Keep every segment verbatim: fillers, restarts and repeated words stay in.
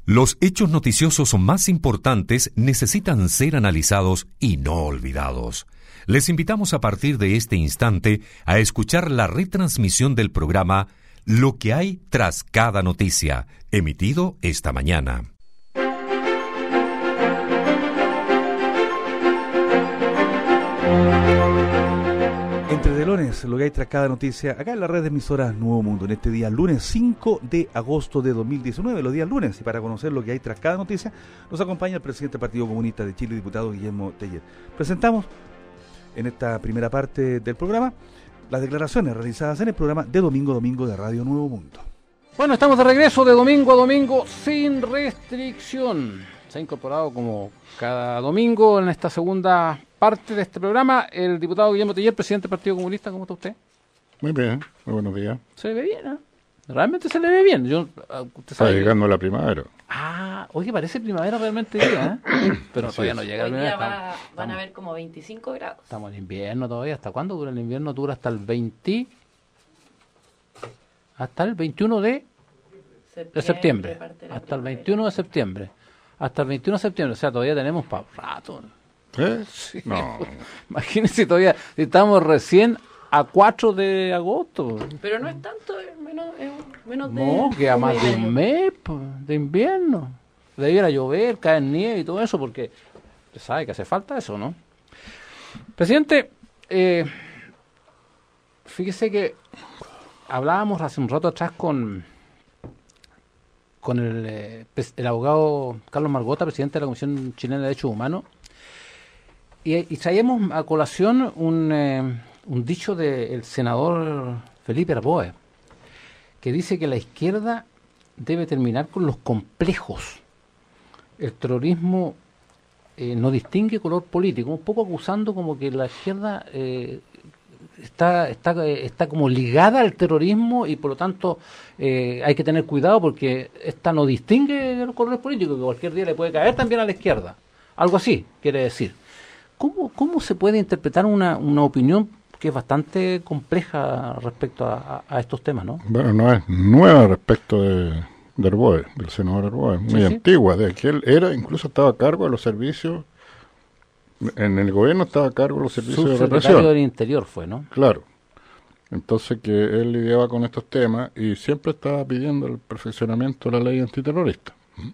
Los hechos noticiosos más importantes necesitan ser analizados y no olvidados. Les invitamos a partir de este instante a escuchar la retransmisión del programa Lo que hay tras cada noticia, emitido esta mañana. Entre telones, lo que hay tras cada noticia, acá en la red de emisoras Nuevo Mundo, en este día lunes cinco de agosto de dos mil diecinueve, los días lunes, y para conocer lo que hay tras cada noticia, nos acompaña el presidente del Partido Comunista de Chile, diputado Guillermo Teller. Presentamos en esta primera parte del programa las declaraciones realizadas en el programa de Domingo a Domingo de Radio Nuevo Mundo. Bueno, estamos de regreso de domingo a domingo sin restricción. Se ha incorporado como cada domingo en esta segunda parte de este programa el diputado Guillermo Teller, presidente del Partido Comunista. ¿Cómo está usted? Muy bien, muy buenos días. Se le ve bien, ¿eh? Realmente se le ve bien. Yo, usted sabe está llegando que... la primavera. Ah, oye, parece primavera realmente día, ¿eh? Pero Así todavía es. no llega Hoy la día primavera. va, Estamos, van a haber como veinticinco grados. Estamos en invierno todavía. ¿Hasta cuándo dura el invierno? Dura hasta el veinte... Hasta el veintiuno de... de septiembre, hasta el veintiuno de septiembre, hasta el veintiuno de septiembre, o sea, todavía tenemos para rato. ¿Eh? Sí. No. Imagínense todavía, estamos recién a cuatro de agosto. Pero no es tanto, es menos, es menos de... No, que a un más mes de y un medio. mes po, de invierno. Debiera llover, caer nieve y todo eso, porque usted sabe que hace falta eso, ¿no? Presidente, eh, fíjese que hablábamos hace un rato atrás con... con el, eh, el abogado Carlos Margota, presidente de la Comisión Chilena de Derechos Humanos, y, y traíamos a colación un, eh, un dicho del senador Felipe Arboe, que dice que la izquierda debe terminar con los complejos. El terrorismo eh, no distingue color político, un poco acusando como que la izquierda eh, está está está como ligada al terrorismo y por lo tanto eh, hay que tener cuidado porque esta no distingue los colores políticos, que cualquier día le puede caer también a la izquierda. Algo así quiere decir. ¿Cómo, cómo se puede interpretar una, una opinión que es bastante compleja respecto a, a, a estos temas, ¿no? Bueno, no es nueva respecto de, de Arboe, del senador Arboe, muy Sí, sí. antigua, de que él era, incluso estaba a cargo de los servicios, en el gobierno estaba a cargo de los servicios de Subsecretario represión. del Interior fue, ¿no? Claro. Entonces que él lidiaba con estos temas y siempre estaba pidiendo el perfeccionamiento de la ley antiterrorista.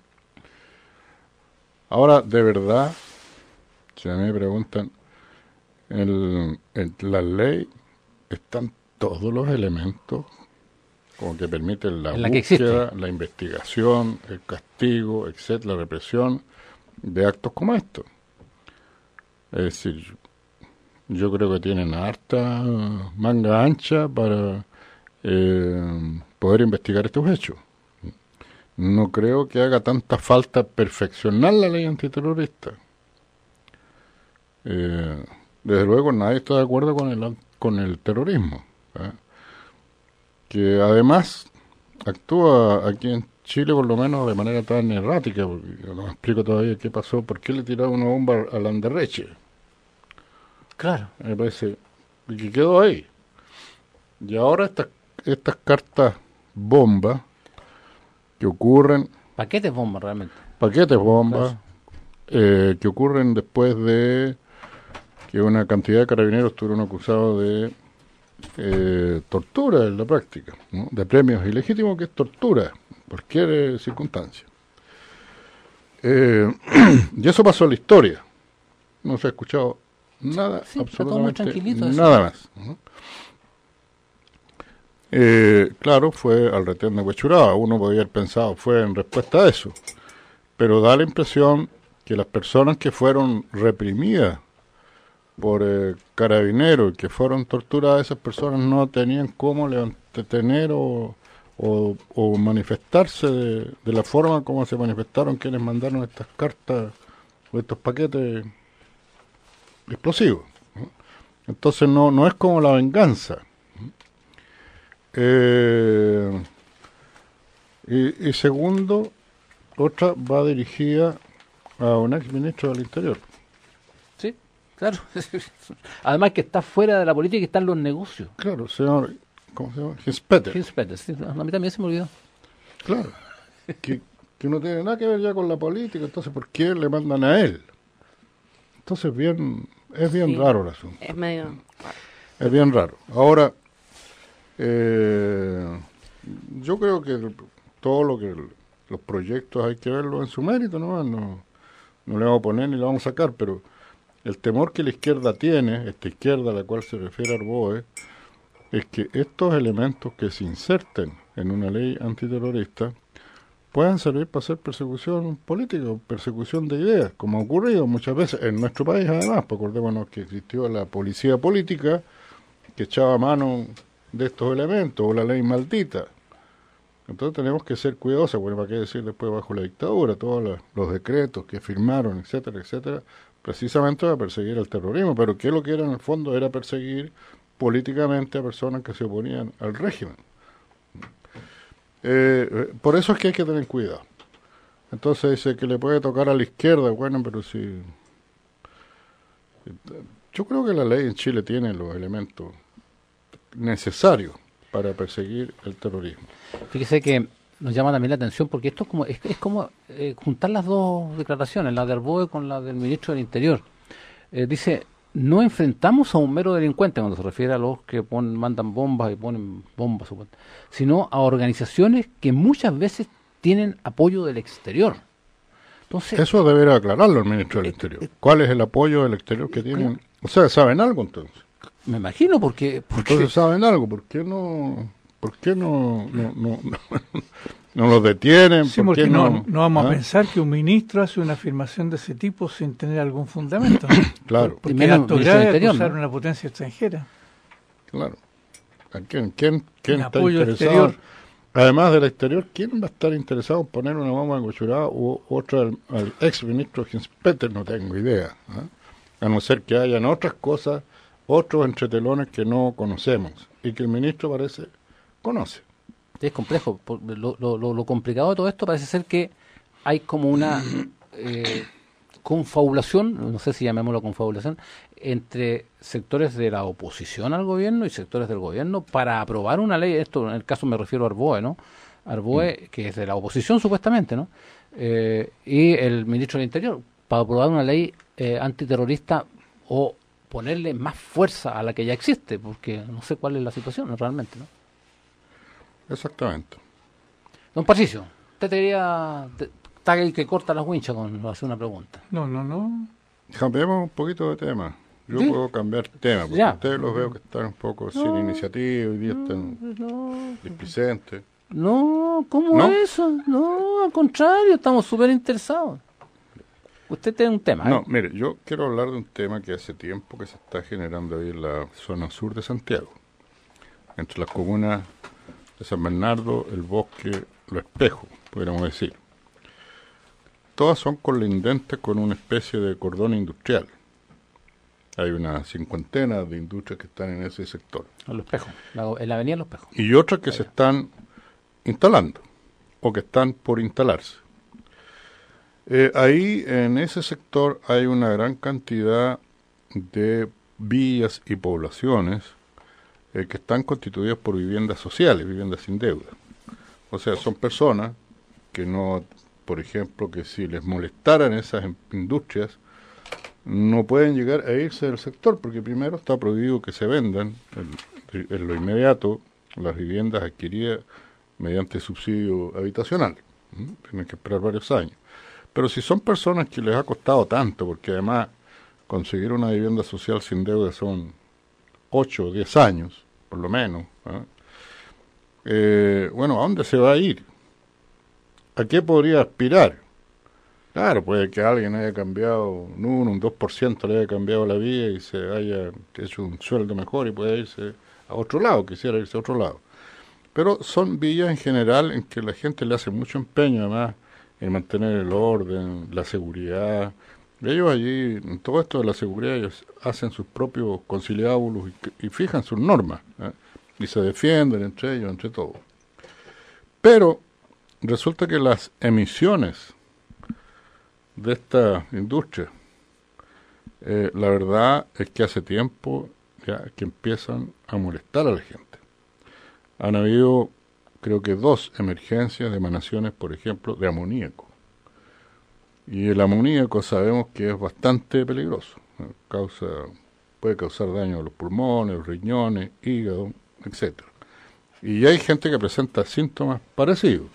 Ahora, de verdad, si a mí me preguntan, en, en la ley están todos los elementos como que permiten la En la que búsqueda, existe. la investigación, el castigo, etcétera, la represión de actos como estos. Es decir, yo creo que tienen harta manga ancha para eh, poder investigar estos hechos. No creo que haga tanta falta perfeccionar la ley antiterrorista. Eh, desde luego nadie está de acuerdo con el, con el terrorismo, ¿eh? Que además actúa aquí en Chile por lo menos de manera tan errática, porque yo no me explico todavía qué pasó, por qué le tiraron una bomba a Landerreche. Claro. Me parece que quedó ahí. Y ahora estas estas cartas bomba que ocurren, Paquetes bomba realmente. paquetes bombas, Claro. eh, que ocurren después de que una cantidad de carabineros estuvieron acusados de eh, tortura en la práctica, ¿no? De premios ilegítimos, que es tortura, cualquier eh, circunstancia. Eh, y eso pasó en la historia. No se ha escuchado nada, Sí, está todo muy absolutamente tranquilito eso. nada más, ¿no? Eh, claro, fue al retén de Huechuraba. Uno podría haber pensado, fue en respuesta a eso. Pero da la impresión que las personas que fueron reprimidas por eh, carabineros y que fueron torturadas, esas personas no tenían cómo tener o, o, o manifestarse de, de la forma como se manifestaron quienes mandaron estas cartas o estos paquetes explosivos, ¿no? Entonces no, no es como la venganza. Eh, y, y segundo, otra va dirigida a un ex ministro del Interior. Sí, claro. Además que está fuera de la política y está en los negocios. Claro, señor, ¿cómo se llama? Hinspeter. Hinspeter, sí, a mí también se me olvidó. Claro. que, que que no tiene nada que ver ya con la política, entonces ¿por qué le mandan a él? Entonces bien, es bien Sí, raro el asunto. Es medio raro. Es bien raro. Ahora, eh, yo creo que todo lo que los proyectos hay que verlos en su mérito, ¿no? No, no le vamos a poner ni le vamos a sacar, pero el temor que la izquierda tiene, esta izquierda a la cual se refiere Arboe, es que estos elementos que se inserten en una ley antiterrorista puedan servir para hacer persecución política o persecución de ideas, como ha ocurrido muchas veces en nuestro país además, porque acordémonos que existió la policía política que echaba mano de estos elementos, o la ley maldita. Entonces tenemos que ser cuidadosos, bueno, ¿para qué decir después bajo la dictadura? Todos los, los decretos que firmaron, etcétera, etcétera, precisamente para perseguir el terrorismo, pero que lo que era en el fondo era perseguir políticamente a personas que se oponían al régimen. Eh, por eso es que hay que tener cuidado. Entonces dice que le puede tocar a la izquierda, bueno, pero si... Yo creo que la ley en Chile tiene los elementos necesarios para perseguir el terrorismo. Fíjese que nos llama también la atención porque esto es como es, es como eh, juntar las dos declaraciones, la de Arboe con la del ministro del Interior. Eh, dice, no enfrentamos a un mero delincuente, cuando se refiere a los que pon, mandan bombas y ponen bombas, sino a organizaciones que muchas veces tienen apoyo del exterior. Entonces, eso deberá aclararlo el ministro del Interior. ¿Cuál es el apoyo del exterior que tienen? O sea, ¿saben algo entonces? Me imagino, porque... porque... Entonces saben algo, ¿por qué no, por qué no, no, no, no, no los detienen? Sí, ¿Por qué porque no, no, no vamos ¿ah? a pensar que un ministro hace una afirmación de ese tipo sin tener algún fundamento, ¿no? Claro. Porque Menos es acto ministro del grave Interior, acusar ¿no? a una potencia extranjera. Claro. ¿A quién, quién, quién Un está apoyo interesado? exterior. Además del exterior, ¿quién va a estar interesado en poner una bomba en Huachuraba u otra al, al ex ministro Hinspeter? No tengo idea. ¿Ah? A no ser que hayan otras cosas, otros entretelones que no conocemos y que el ministro parece conoce. Es complejo. Por- Lo, lo, lo, lo complicado de todo esto parece ser que hay como una eh, confabulación, no sé si llamémoslo confabulación, entre sectores de la oposición al gobierno y sectores del gobierno para aprobar una ley. Esto en el caso me refiero a Arboe, ¿no? Arboe, que es de la oposición supuestamente, ¿no? Eh, y el ministro del Interior, para aprobar una ley eh, antiterrorista o ponerle más fuerza a la que ya existe, porque no sé cuál es la situación realmente, ¿no? Exactamente. Don Patricio, usted te diría, te- está el que corta las winchas cuando hace una pregunta. No, no, no. Cambiemos un poquito de tema. Yo ¿Sí? puedo cambiar de tema, porque Ya. ustedes los veo que están un poco sin iniciativa, hoy día están No, displicentes. no, ¿cómo ¿No? es eso? No, al contrario, estamos súper interesados. Usted tiene un tema, ¿eh? No, mire, yo quiero hablar de un tema que hace tiempo que se está generando ahí en la zona sur de Santiago, entre las comunas de San Bernardo, El Bosque, Lo Espejo, podríamos decir. Todas son colindentes con una especie de cordón industrial. Hay una cincuentena de industrias que están en ese sector. En Los Espejos, la- en la avenida Los Espejos. Y otras que se están instalando o que están por instalarse. Eh, ahí en ese sector hay una gran cantidad de villas y poblaciones eh, que están constituidas por viviendas sociales, viviendas sin deuda. O sea, son personas que no, por ejemplo, que si les molestaran esas em- industrias, no pueden llegar a irse del sector, porque primero está prohibido que se vendan en, en lo inmediato las viviendas adquiridas mediante subsidio habitacional. ¿Mm? Tienen que esperar varios años. Pero si son personas que les ha costado tanto, porque además conseguir una vivienda social sin deuda son ocho o diez años, por lo menos, ¿ah? eh, bueno, ¿a dónde se va a ir? ¿A qué podría aspirar? Claro, puede que alguien haya cambiado un uno, un dos por ciento le haya cambiado la vida y se haya hecho un sueldo mejor y puede irse a otro lado, quisiera irse a otro lado. Pero son villas en general en que la gente le hace mucho empeño, además, en mantener el orden, la seguridad. Ellos allí, en todo esto de la seguridad, ellos hacen sus propios conciliábulos y, y fijan sus normas, ¿eh? Y se defienden entre ellos, entre todos. Pero resulta que las emisiones de esta industria, eh, la verdad es que hace tiempo ya que empiezan a molestar a la gente. Han habido creo que dos emergencias de emanaciones, por ejemplo, de amoníaco. Y el amoníaco sabemos que es bastante peligroso, ¿no? Causa, puede causar daño a los pulmones, los riñones, hígado, etcétera. Y hay gente que presenta síntomas parecidos.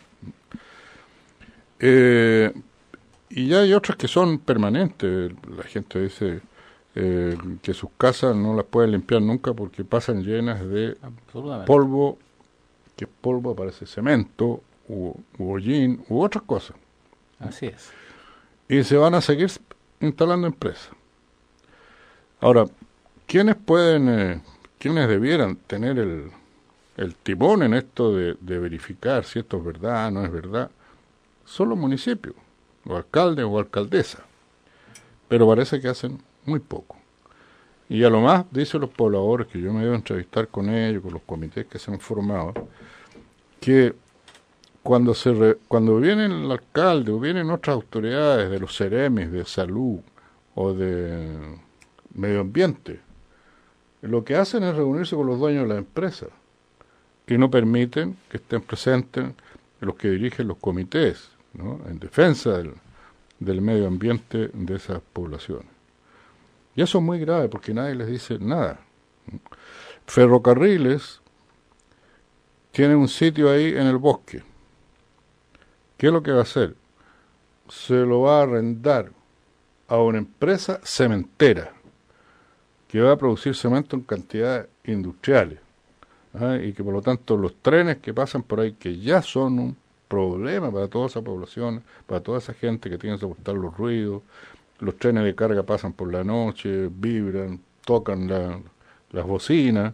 Eh, y ya hay otras que son permanentes. La gente dice eh, que sus casas no las pueden limpiar nunca porque pasan llenas de polvo, que es polvo, aparece cemento, u, u hollín, u otras cosas. Así es. Y se van a seguir instalando empresas. Ahora, ¿quiénes pueden, eh, quiénes debieran tener el, el timón en esto de, de verificar si esto es verdad, no es verdad? Son los municipios, o alcaldes o alcaldesas. Pero parece que hacen muy poco. Y a lo más, dicen los pobladores, que yo me debo entrevistar con ellos, con los comités que se han formado, que cuando se re, cuando viene el alcalde o vienen otras autoridades de los ceremis, de salud o de medio ambiente, lo que hacen es reunirse con los dueños de las empresas y no permiten que estén presentes los que dirigen los comités, ¿no?, en defensa del, del medio ambiente de esas poblaciones. Y eso es muy grave porque nadie les dice nada. Ferrocarriles tiene un sitio ahí en el bosque. ¿Qué es lo que va a hacer? Se lo va a arrendar a una empresa cementera que va a producir cemento en cantidades industriales, ¿eh? Y que por lo tanto los trenes que pasan por ahí, que ya son un problema para toda esa población, para toda esa gente que tiene que soportar los ruidos, los trenes de carga pasan por la noche, vibran, tocan la, las bocinas,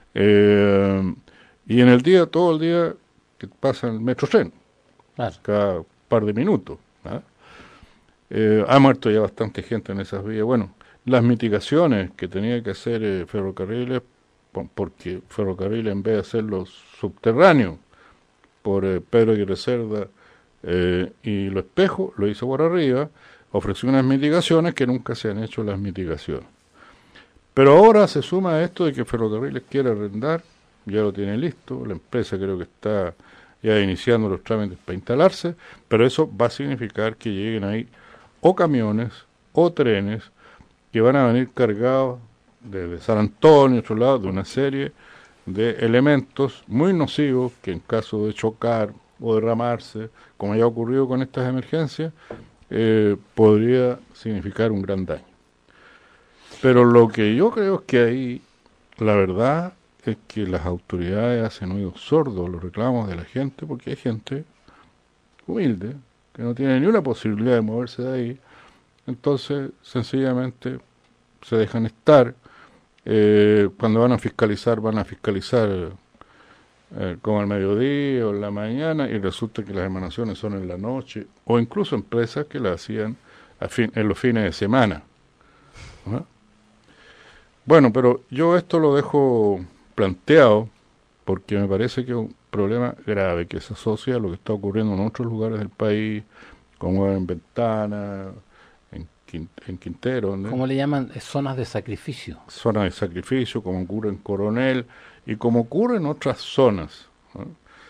eh, y en el día, todo el día, que pasa el metro tren, claro, cada par de minutos, ¿eh? Eh, ha muerto ya bastante gente en esas vías. Bueno, las mitigaciones que tenía que hacer eh, Ferrocarriles, porque Ferrocarriles, en vez de hacerlo subterráneo por eh, Pedro Aguirre Cerda eh, y Lo Espejo, lo hizo por arriba, ofreció unas mitigaciones que nunca se han hecho las mitigaciones. Pero ahora se suma a esto de que Ferrocarriles quiere arrendar, ya lo tiene listo, la empresa creo que está ya iniciando los trámites para instalarse, pero eso va a significar que lleguen ahí o camiones o trenes que van a venir cargados desde San Antonio, otro lado, de una serie de elementos muy nocivos que en caso de chocar o derramarse, como ya ha ocurrido con estas emergencias, eh, podría significar un gran daño. Pero lo que yo creo es que ahí, la verdad es que las autoridades hacen oídos sordos a los reclamos de la gente, porque hay gente humilde que no tiene ni una posibilidad de moverse de ahí, entonces sencillamente se dejan estar. Eh, cuando van a fiscalizar, van a fiscalizar eh, como al mediodía o en la mañana, y resulta que las emanaciones son en la noche, o incluso empresas que las hacían a fin, en los fines de semana, ¿no? Bueno, pero yo esto lo dejo planteado porque me parece que es un problema grave que se asocia a lo que está ocurriendo en otros lugares del país, como en Ventana, en, en Quintero, ¿no? ¿Cómo le llaman? Zonas de sacrificio. Zonas de sacrificio, como ocurre en Coronel y como ocurre en otras zonas, ¿no?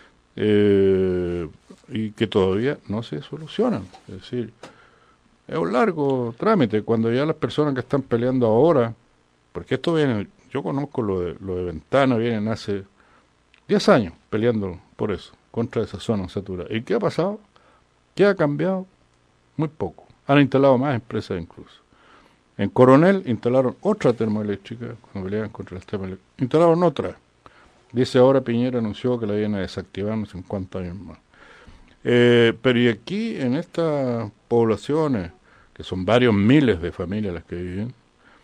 Eh, y que todavía no se solucionan. Es decir, es un largo trámite cuando ya las personas que están peleando ahora, porque esto viene, yo conozco lo de, lo de Ventana, vienen hace diez años peleando por eso, contra esa zona saturada. ¿Y qué ha pasado? ¿Qué ha cambiado? Muy poco. Han instalado más empresas incluso. En Coronel instalaron otra termoeléctrica, cuando peleaban contra las termoeléctricas. Instalaron otra. Dice ahora Piñera anunció que la iban a desactivar no sé en cuántos años más. Eh, pero y aquí, en estas poblaciones, que son varios miles de familias las que viven,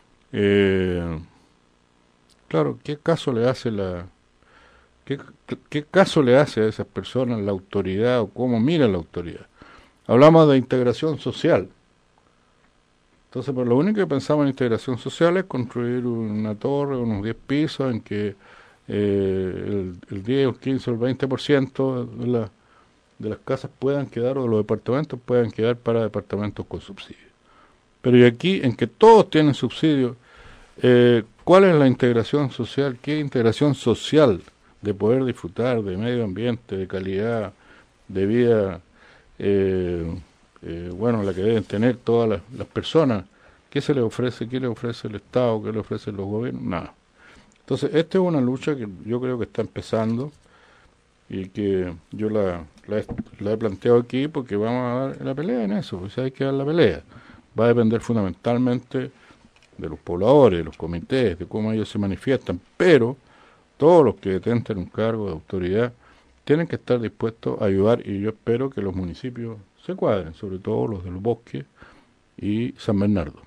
eh, claro, ¿qué caso le hace la... ¿Qué, ¿Qué caso le hace a esas personas la autoridad o cómo mira la autoridad? Hablamos de integración social. Entonces, pues, lo único que pensamos en integración social es construir una torre, unos diez pisos, en que eh, el, el diez, el quince o el veinte por ciento de, la, de las casas puedan quedar, o de los departamentos puedan quedar para departamentos con subsidio. Pero y aquí, en que todos tienen subsidio, eh, ¿cuál es la integración social? ¿Qué integración social de poder disfrutar de medio ambiente, de calidad de vida, eh, eh, bueno, la que deben tener todas las, las personas. ¿Qué se les ofrece? ¿Qué le ofrece el Estado? ¿Qué le ofrecen los gobiernos? Nada. Entonces, esta es una lucha que yo creo que está empezando y que yo la, la, he, la he planteado aquí porque vamos a dar la pelea en eso, pues hay que dar la pelea. Va a depender fundamentalmente de los pobladores, de los comités, de cómo ellos se manifiestan, pero todos los que detenten un cargo de autoridad tienen que estar dispuestos a ayudar y yo espero que los municipios se cuadren, sobre todo los del Bosque y San Bernardo.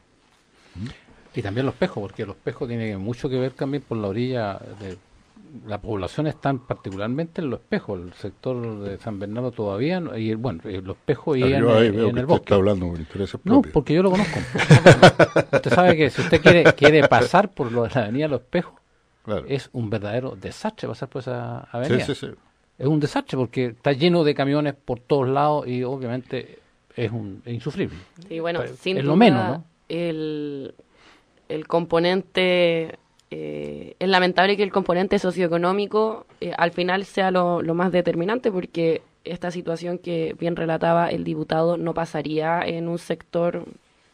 Y también Los Pejos, porque Los Pejos tiene mucho que ver también por la orilla de la población, están particularmente en Los Pejos, el sector de San Bernardo todavía, no, y bueno, Los Pejos y en, ahí en veo el que Bosque. Está hablando por intereses No, propios. porque yo lo conozco. Usted sabe que si usted quiere quiere pasar por lo de la avenida Los Pejos, Claro. es un verdadero desastre pasar por esa avenida. Sí, sí, sí. Es un desastre porque está lleno de camiones por todos lados y obviamente es, un, es insufrible. Sí, bueno, Es sin lo duda, menos, ¿no? el, el componente, eh, es lamentable que el componente socioeconómico eh, al final sea lo, lo más determinante, porque esta situación que bien relataba el diputado no pasaría en un sector,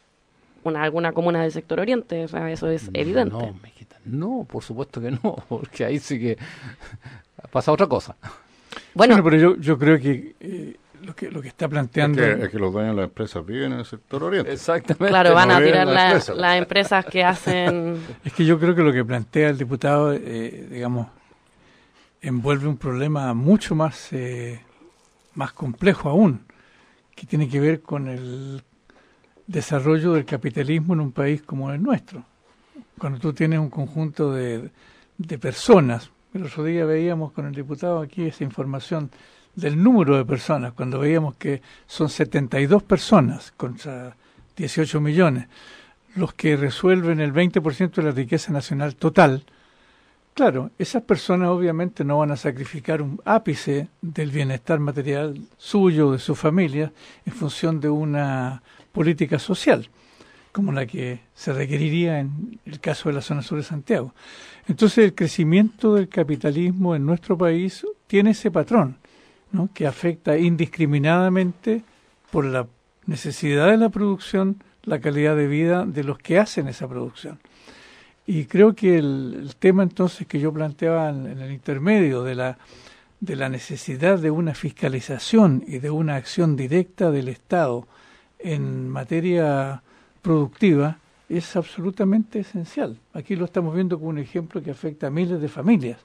una alguna comuna del sector oriente, o sea, eso es evidente. No, Mijita, no, por supuesto que no, porque ahí sí que pasa otra cosa. Bueno, Bueno, pero yo, yo creo que, eh, lo que lo que está Es planteando... que, es que los dueños de las empresas viven en el sector oriente. Exactamente. claro, van a no vienen tirar las la- empresas. las empresas que hacen... Es que yo creo que lo que plantea el diputado, eh, digamos, envuelve un problema mucho más, eh, más complejo aún, que tiene que ver con el desarrollo del capitalismo en un país como el nuestro. Cuando tú tienes un conjunto de, de personas, el otro día veíamos con el diputado aquí esa información del número de personas, cuando veíamos que son setenta y dos personas contra dieciocho millones, los que resuelven el veinte por ciento de la riqueza nacional total. Claro, esas personas obviamente no van a sacrificar un ápice del bienestar material suyo, de su familia, en función de una política social, como la que se requeriría en el caso de la zona sur de Santiago. Entonces el crecimiento del capitalismo en nuestro país tiene ese patrón, ¿no?, que afecta indiscriminadamente por la necesidad de la producción, la calidad de vida de los que hacen esa producción. Y creo que el, el tema entonces que yo planteaba en, en el intermedio de la, de la necesidad de una fiscalización y de una acción directa del Estado en materia productiva es absolutamente esencial. Aquí lo estamos viendo como un ejemplo que afecta a miles de familias.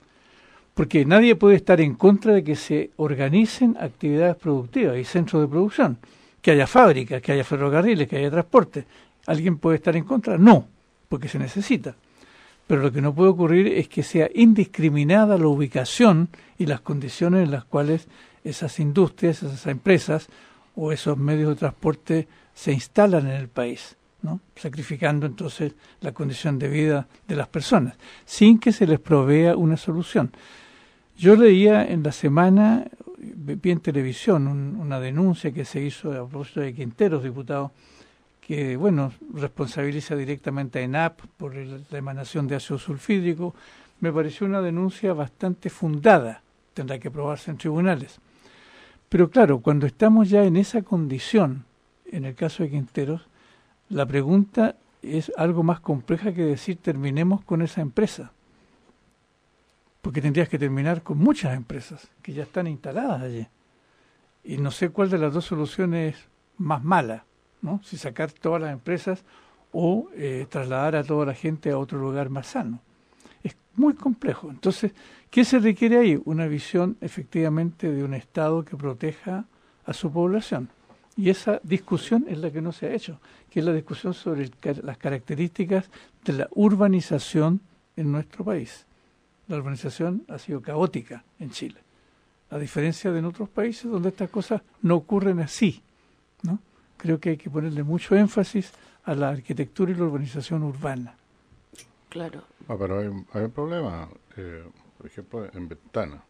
Porque nadie puede estar en contra de que se organicen actividades productivas y centros de producción, que haya fábricas, que haya ferrocarriles, que haya transporte. ¿Alguien puede estar en contra? No, porque se necesita. Pero lo que no puede ocurrir es que sea indiscriminada la ubicación y las condiciones en las cuales esas industrias, esas empresas o esos medios de transporte se instalan en el país, ¿no?, sacrificando entonces la condición de vida de las personas, sin que se les provea una solución. Yo leía en la semana, vi en televisión, un, una denuncia que se hizo a propósito de Quinteros, diputado, que, bueno, responsabiliza directamente a ENAP por el, la emanación de ácido sulfídrico. Me pareció una denuncia bastante fundada, tendrá que probarse en tribunales. Pero claro, cuando estamos ya en esa condición, en el caso de Quinteros, la pregunta es algo más compleja que decir terminemos con esa empresa. Porque tendrías que terminar con muchas empresas que ya están instaladas allí. Y no sé cuál de las dos soluciones es más mala, ¿no? Si sacar todas las empresas o eh, trasladar a toda la gente a otro lugar más sano. Es muy complejo. Entonces, ¿qué se requiere ahí? Una visión efectivamente de un Estado que proteja a su población. Y esa discusión es la que no se ha hecho, que es la discusión sobre el, las características de la urbanización en nuestro país. La urbanización ha sido caótica en Chile, a diferencia de en otros países donde estas cosas no ocurren así, ¿no? Creo que hay que ponerle mucho énfasis a la arquitectura y la urbanización urbana. Claro. Ah, pero hay, hay un problema, eh, por ejemplo, en Ventana.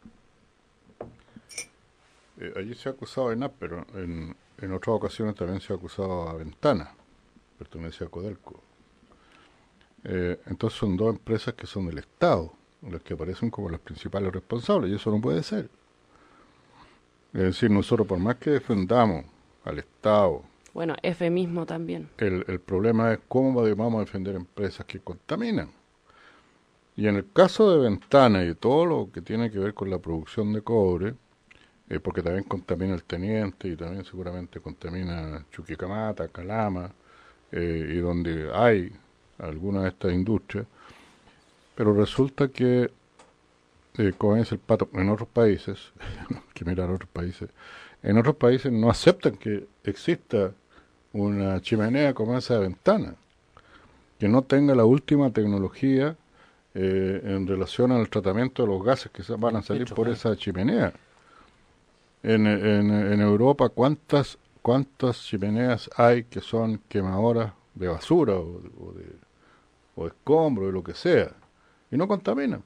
Eh, allí se ha acusado a ENAP, pero en, en otras ocasiones también se ha acusado a Ventana, pertenece a Codelco. Eh, entonces son dos empresas que son del Estado. los que aparecen como los principales responsables, y eso no puede ser. Es decir, nosotros por más que defendamos al Estado, bueno, F mismo también. El, el problema es cómo vamos a defender empresas que contaminan. Y en el caso de Ventana y todo lo que tiene que ver con la producción de cobre, eh, porque también contamina el Teniente y también seguramente contamina Chuquicamata, Calama, eh, y donde hay alguna de estas industrias, pero resulta que, eh, como dice el Pato, en otros países, que mirar otros países, en otros países no aceptan que exista una chimenea como esa de Ventana, que no tenga la última tecnología eh, en relación al tratamiento de los gases que van a salir por esa chimenea. En, en, en Europa, ¿cuántas cuántas chimeneas hay que son quemadoras de basura o, o de o de escombros, de lo que sea, y no contaminan?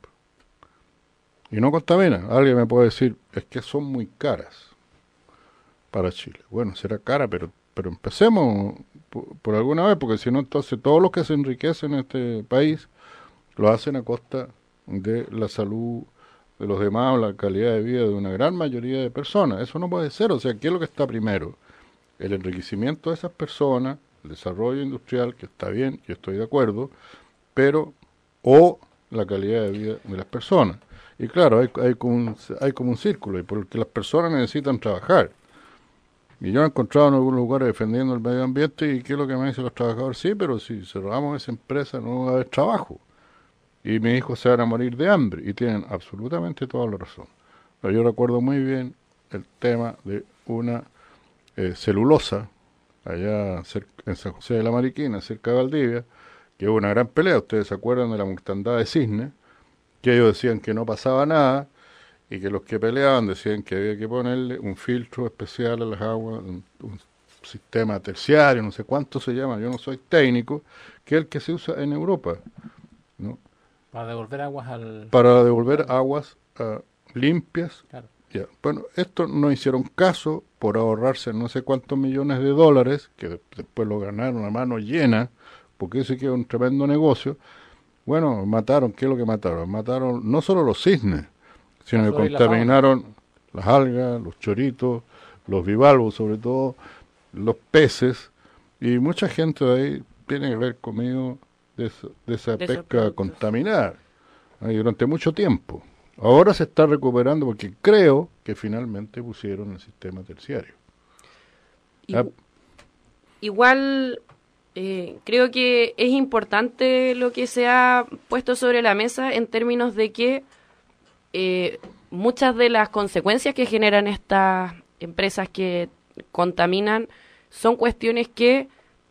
Y no contaminan. Alguien me puede decir, es que son muy caras para Chile. Bueno, será cara, pero pero empecemos por, por alguna vez, porque si no, entonces todos los que se enriquecen en este país lo hacen a costa de la salud de los demás o la calidad de vida de una gran mayoría de personas. Eso no puede ser. O sea, ¿qué es lo que está primero? El enriquecimiento de esas personas, el desarrollo industrial, que está bien, yo estoy de acuerdo, pero o la calidad de vida de las personas. Y claro, hay, hay, como, un, hay como un círculo, y porque las personas necesitan trabajar. Y yo he encontrado en algunos lugares defendiendo el medio ambiente, y ¿qué es lo que me dicen los trabajadores? Sí, pero si cerramos esa empresa no va a haber trabajo. Y mis hijos se van a morir de hambre, y tienen absolutamente toda la razón. Pero yo recuerdo muy bien el tema de una eh, celulosa, allá cerca, en San José de la Mariquina, cerca de Valdivia, que hubo una gran pelea. Ustedes se acuerdan de la mortandad de cisne, que ellos decían que no pasaba nada, y que los que peleaban decían que había que ponerle un filtro especial a las aguas, un, un sistema terciario, no sé cuánto se llama, yo no soy técnico, que es el que se usa en Europa, ¿no? Para devolver aguas al... Para devolver aguas uh, limpias. Claro. Ya. Bueno, esto no hicieron caso por ahorrarse no sé cuántos millones de dólares, que de, después lo ganaron a mano llena, porque eso que es un tremendo negocio. Bueno, mataron, ¿qué es lo que mataron? Mataron no solo los cisnes, sino que contaminaron las algas, los choritos, los bivalvos sobre todo, los peces, y mucha gente de ahí tiene que ver conmigo de, esa, de esa de pesca contaminada, ahí durante mucho tiempo. Ahora se está recuperando porque creo que finalmente pusieron el sistema terciario. Igual, igual eh, creo que es importante lo que se ha puesto sobre la mesa en términos de que Eh, muchas de las consecuencias que generan estas empresas que contaminan son cuestiones que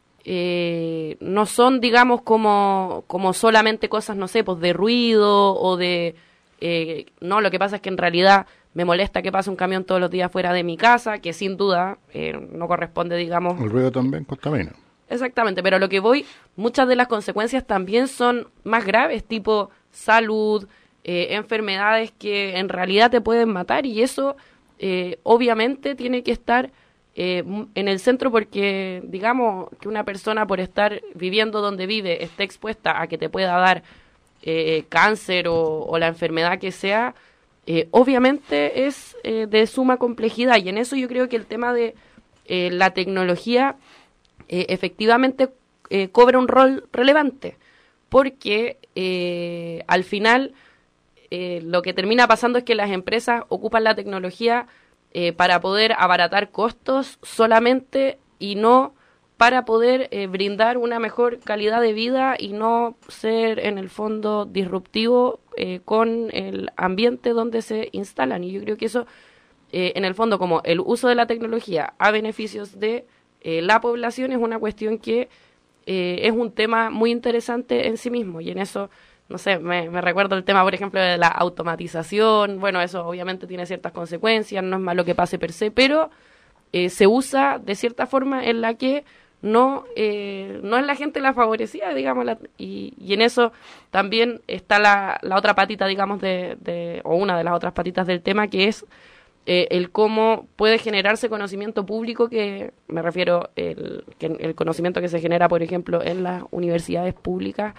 eh, no son, digamos, como, como solamente cosas, no sé, pues de ruido o de... Eh, no, lo que pasa es que en realidad me molesta que pase un camión todos los días fuera de mi casa, que sin duda eh, no corresponde, digamos... El ruido también contamina. Exactamente, pero a lo que voy, muchas de las consecuencias también son más graves, tipo salud... Eh, enfermedades que en realidad te pueden matar, y eso eh, obviamente tiene que estar eh, en el centro, porque digamos que una persona por estar viviendo donde vive esté expuesta a que te pueda dar eh, cáncer o, o la enfermedad que sea, eh, obviamente es eh, de suma complejidad, y en eso yo creo que el tema de eh, la tecnología eh, efectivamente eh, cobra un rol relevante, porque eh, al final Eh, lo que termina pasando es que las empresas ocupan la tecnología eh, para poder abaratar costos solamente, y no para poder eh, brindar una mejor calidad de vida y no ser en el fondo disruptivo eh, con el ambiente donde se instalan. Y yo creo que eso, eh, en el fondo, como el uso de la tecnología a beneficios de eh, la población, es una cuestión que eh, es un tema muy interesante en sí mismo, y en eso... No sé, me, me recuerdo el tema, por ejemplo, de la automatización. Bueno, eso obviamente tiene ciertas consecuencias, no es malo que pase per se, pero eh, se usa de cierta forma en la que no eh, no es la gente la favorecida, digamos, la, y, y en eso también está la, la otra patita, digamos, de, de o una de las otras patitas del tema, que es eh, el cómo puede generarse conocimiento público, que me refiero el, que el conocimiento que se genera, por ejemplo, en las universidades públicas,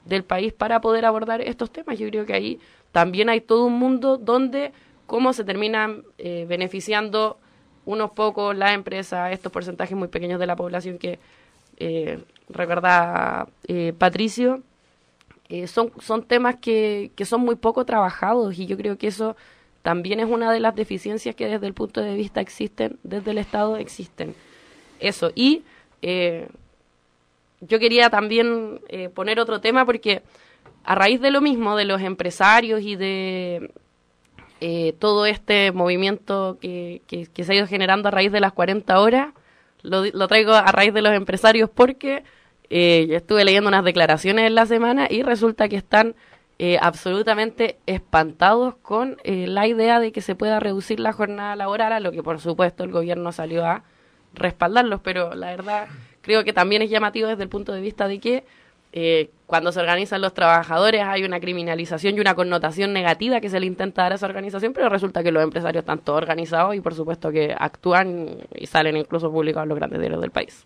del país para poder abordar estos temas. Yo creo que ahí también hay todo un mundo donde cómo se terminan eh, beneficiando unos pocos las empresas, estos porcentajes muy pequeños de la población que eh, recuerda eh, Patricio, eh, son, son temas que, que son muy poco trabajados, y yo creo que eso también es una de las deficiencias que desde el punto de vista existen, desde el Estado existen. Eso, y eh, yo quería también eh, poner otro tema, porque a raíz de lo mismo, de los empresarios y de eh, todo este movimiento que, que, que se ha ido generando a raíz de las cuarenta horas, lo, lo traigo a raíz de los empresarios porque eh, yo estuve leyendo unas declaraciones en la semana y resulta que están eh, absolutamente espantados con eh, la idea de que se pueda reducir la jornada laboral, a lo que por supuesto el gobierno salió a respaldarlos, pero la verdad creo que también es llamativo desde el punto de vista de que eh, cuando se organizan los trabajadores hay una criminalización y una connotación negativa que se le intenta dar a esa organización, pero resulta que los empresarios están todos organizados y por supuesto que actúan y salen incluso publicados en los grandes diarios del país.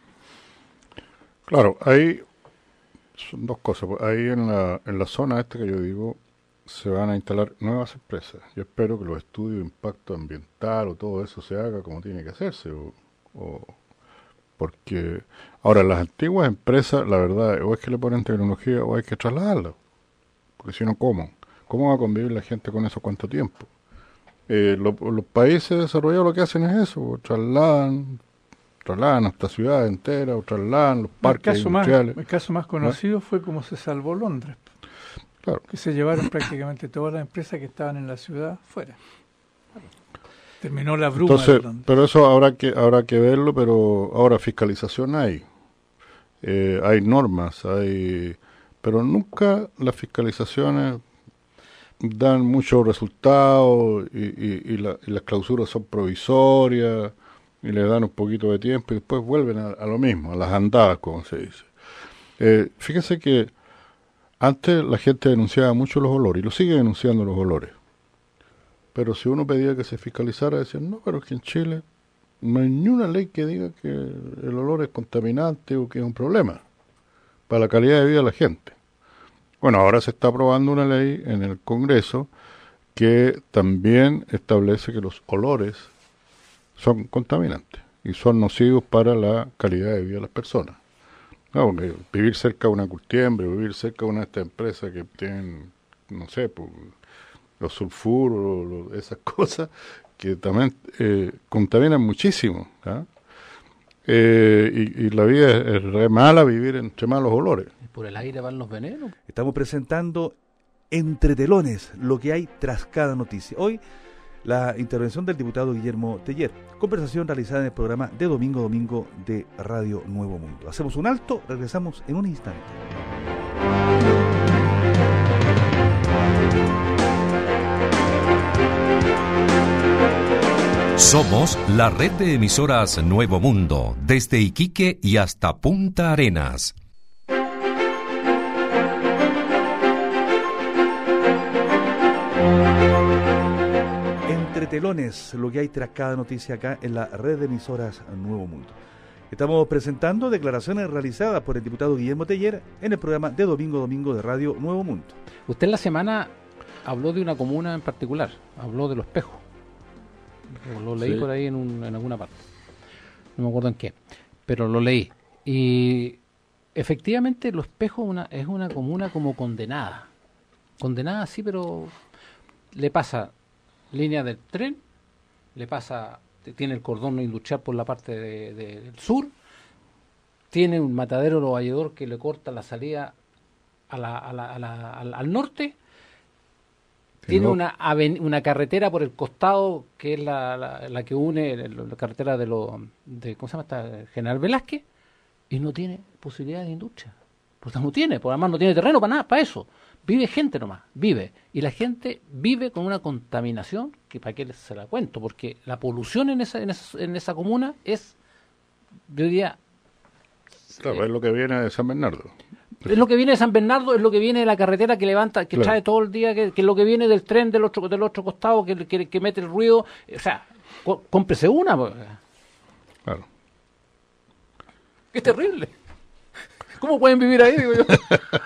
Claro, ahí son dos cosas. Ahí en la, en la zona esta que yo digo se van a instalar nuevas empresas. Yo espero que los estudios de impacto ambiental o todo eso se haga como tiene que hacerse, o, o porque ahora las antiguas empresas, la verdad, o es que le ponen tecnología o hay que trasladarla, porque si no, ¿cómo? ¿Cómo va a convivir la gente con eso cuánto tiempo? Eh, lo, los países desarrollados lo que hacen es eso, trasladan, trasladan hasta ciudades enteras, o trasladan los parques el caso industriales. Más, el caso más conocido, ¿no?, fue como se salvó Londres, claro, que se llevaron prácticamente todas las empresas que estaban en la ciudad fuera. Terminó la bruma. Entonces, pero eso habrá que habrá que verlo, pero ahora fiscalización hay, eh, hay normas, hay, pero nunca las fiscalizaciones dan muchos resultados y, y, y, la, y las clausuras son provisorias y le dan un poquito de tiempo y después vuelven a, a lo mismo, a las andadas, como se dice. Eh, fíjense que antes la gente denunciaba mucho los olores y lo sigue denunciando los olores. Pero si uno pedía que se fiscalizara, decían, no, pero es que en Chile no hay ni una ley que diga que el olor es contaminante o que es un problema para la calidad de vida de la gente. Bueno, ahora se está aprobando una ley en el Congreso que también establece que los olores son contaminantes y son nocivos para la calidad de vida de las personas. No, porque vivir cerca de una curtiembre, vivir cerca de una de estas empresas que tienen, no sé, pues, los sulfuros, esas cosas que también eh, contaminan muchísimo, ¿eh? Eh, y, y la vida es, es re mala vivir entre malos olores. ¿Y por el aire van los venenos? Estamos presentando Entre Telones, lo que hay tras cada noticia. Hoy, la intervención del diputado Guillermo Teller, conversación realizada en el programa de Domingo a Domingo de Radio Nuevo Mundo. Hacemos un alto, regresamos en un instante. Somos la red de emisoras Nuevo Mundo, desde Iquique y hasta Punta Arenas. Entre Telones, lo que hay tras cada noticia acá en la red de emisoras Nuevo Mundo. Estamos presentando declaraciones realizadas por el diputado Guillermo Teller en el programa de Domingo a Domingo de Radio Nuevo Mundo. Usted en la semana habló de una comuna en particular, habló de Los Pejos. Lo leí sí. por ahí en, un, en alguna parte, no me acuerdo en qué, pero lo leí. Y efectivamente Los Pejos una, es una comuna como condenada, condenada sí, pero le pasa línea del tren, le pasa, tiene el cordón industrial por la parte de, de, del sur, tiene un matadero de valledor que le corta la salida a la, a la, a la, al, al norte. Tiene una aven- una carretera por el costado que es la, la, la que une la, la carretera de lo de ¿cómo se llama esta? General Velázquez, y no tiene posibilidad de industria. Pues no tiene, por además no tiene terreno para nada, para eso. Vive gente nomás, vive. Y la gente vive con una contaminación que para qué se la cuento, porque la polución en esa en esa, en esa comuna es, yo diría... Claro, eh, es lo que viene de San Bernardo. Es lo que viene de San Bernardo, es lo que viene de la carretera que levanta, que claro. trae todo el día, que, que es lo que viene del tren del otro del otro costado, que, que, que mete el ruido. O sea, có, cómprese una. Pues. Claro. ¡Qué terrible! ¿Cómo pueden vivir ahí? Digo yo.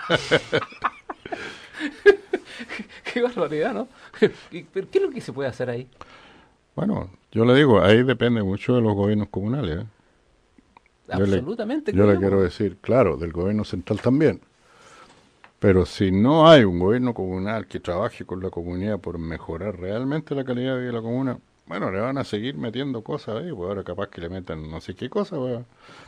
Qué barbaridad, ¿no? ¿Pero qué es lo que se puede hacer ahí? Bueno, yo le digo, ahí depende mucho de los gobiernos comunales. ¿eh? Absolutamente. Yo le, yo le quiero decir, claro, del gobierno central también. Pero si no hay un gobierno comunal que trabaje con la comunidad por mejorar realmente la calidad de vida de la comuna, bueno, le van a seguir metiendo cosas ahí, pues ahora capaz que le metan no sé qué cosa, pues.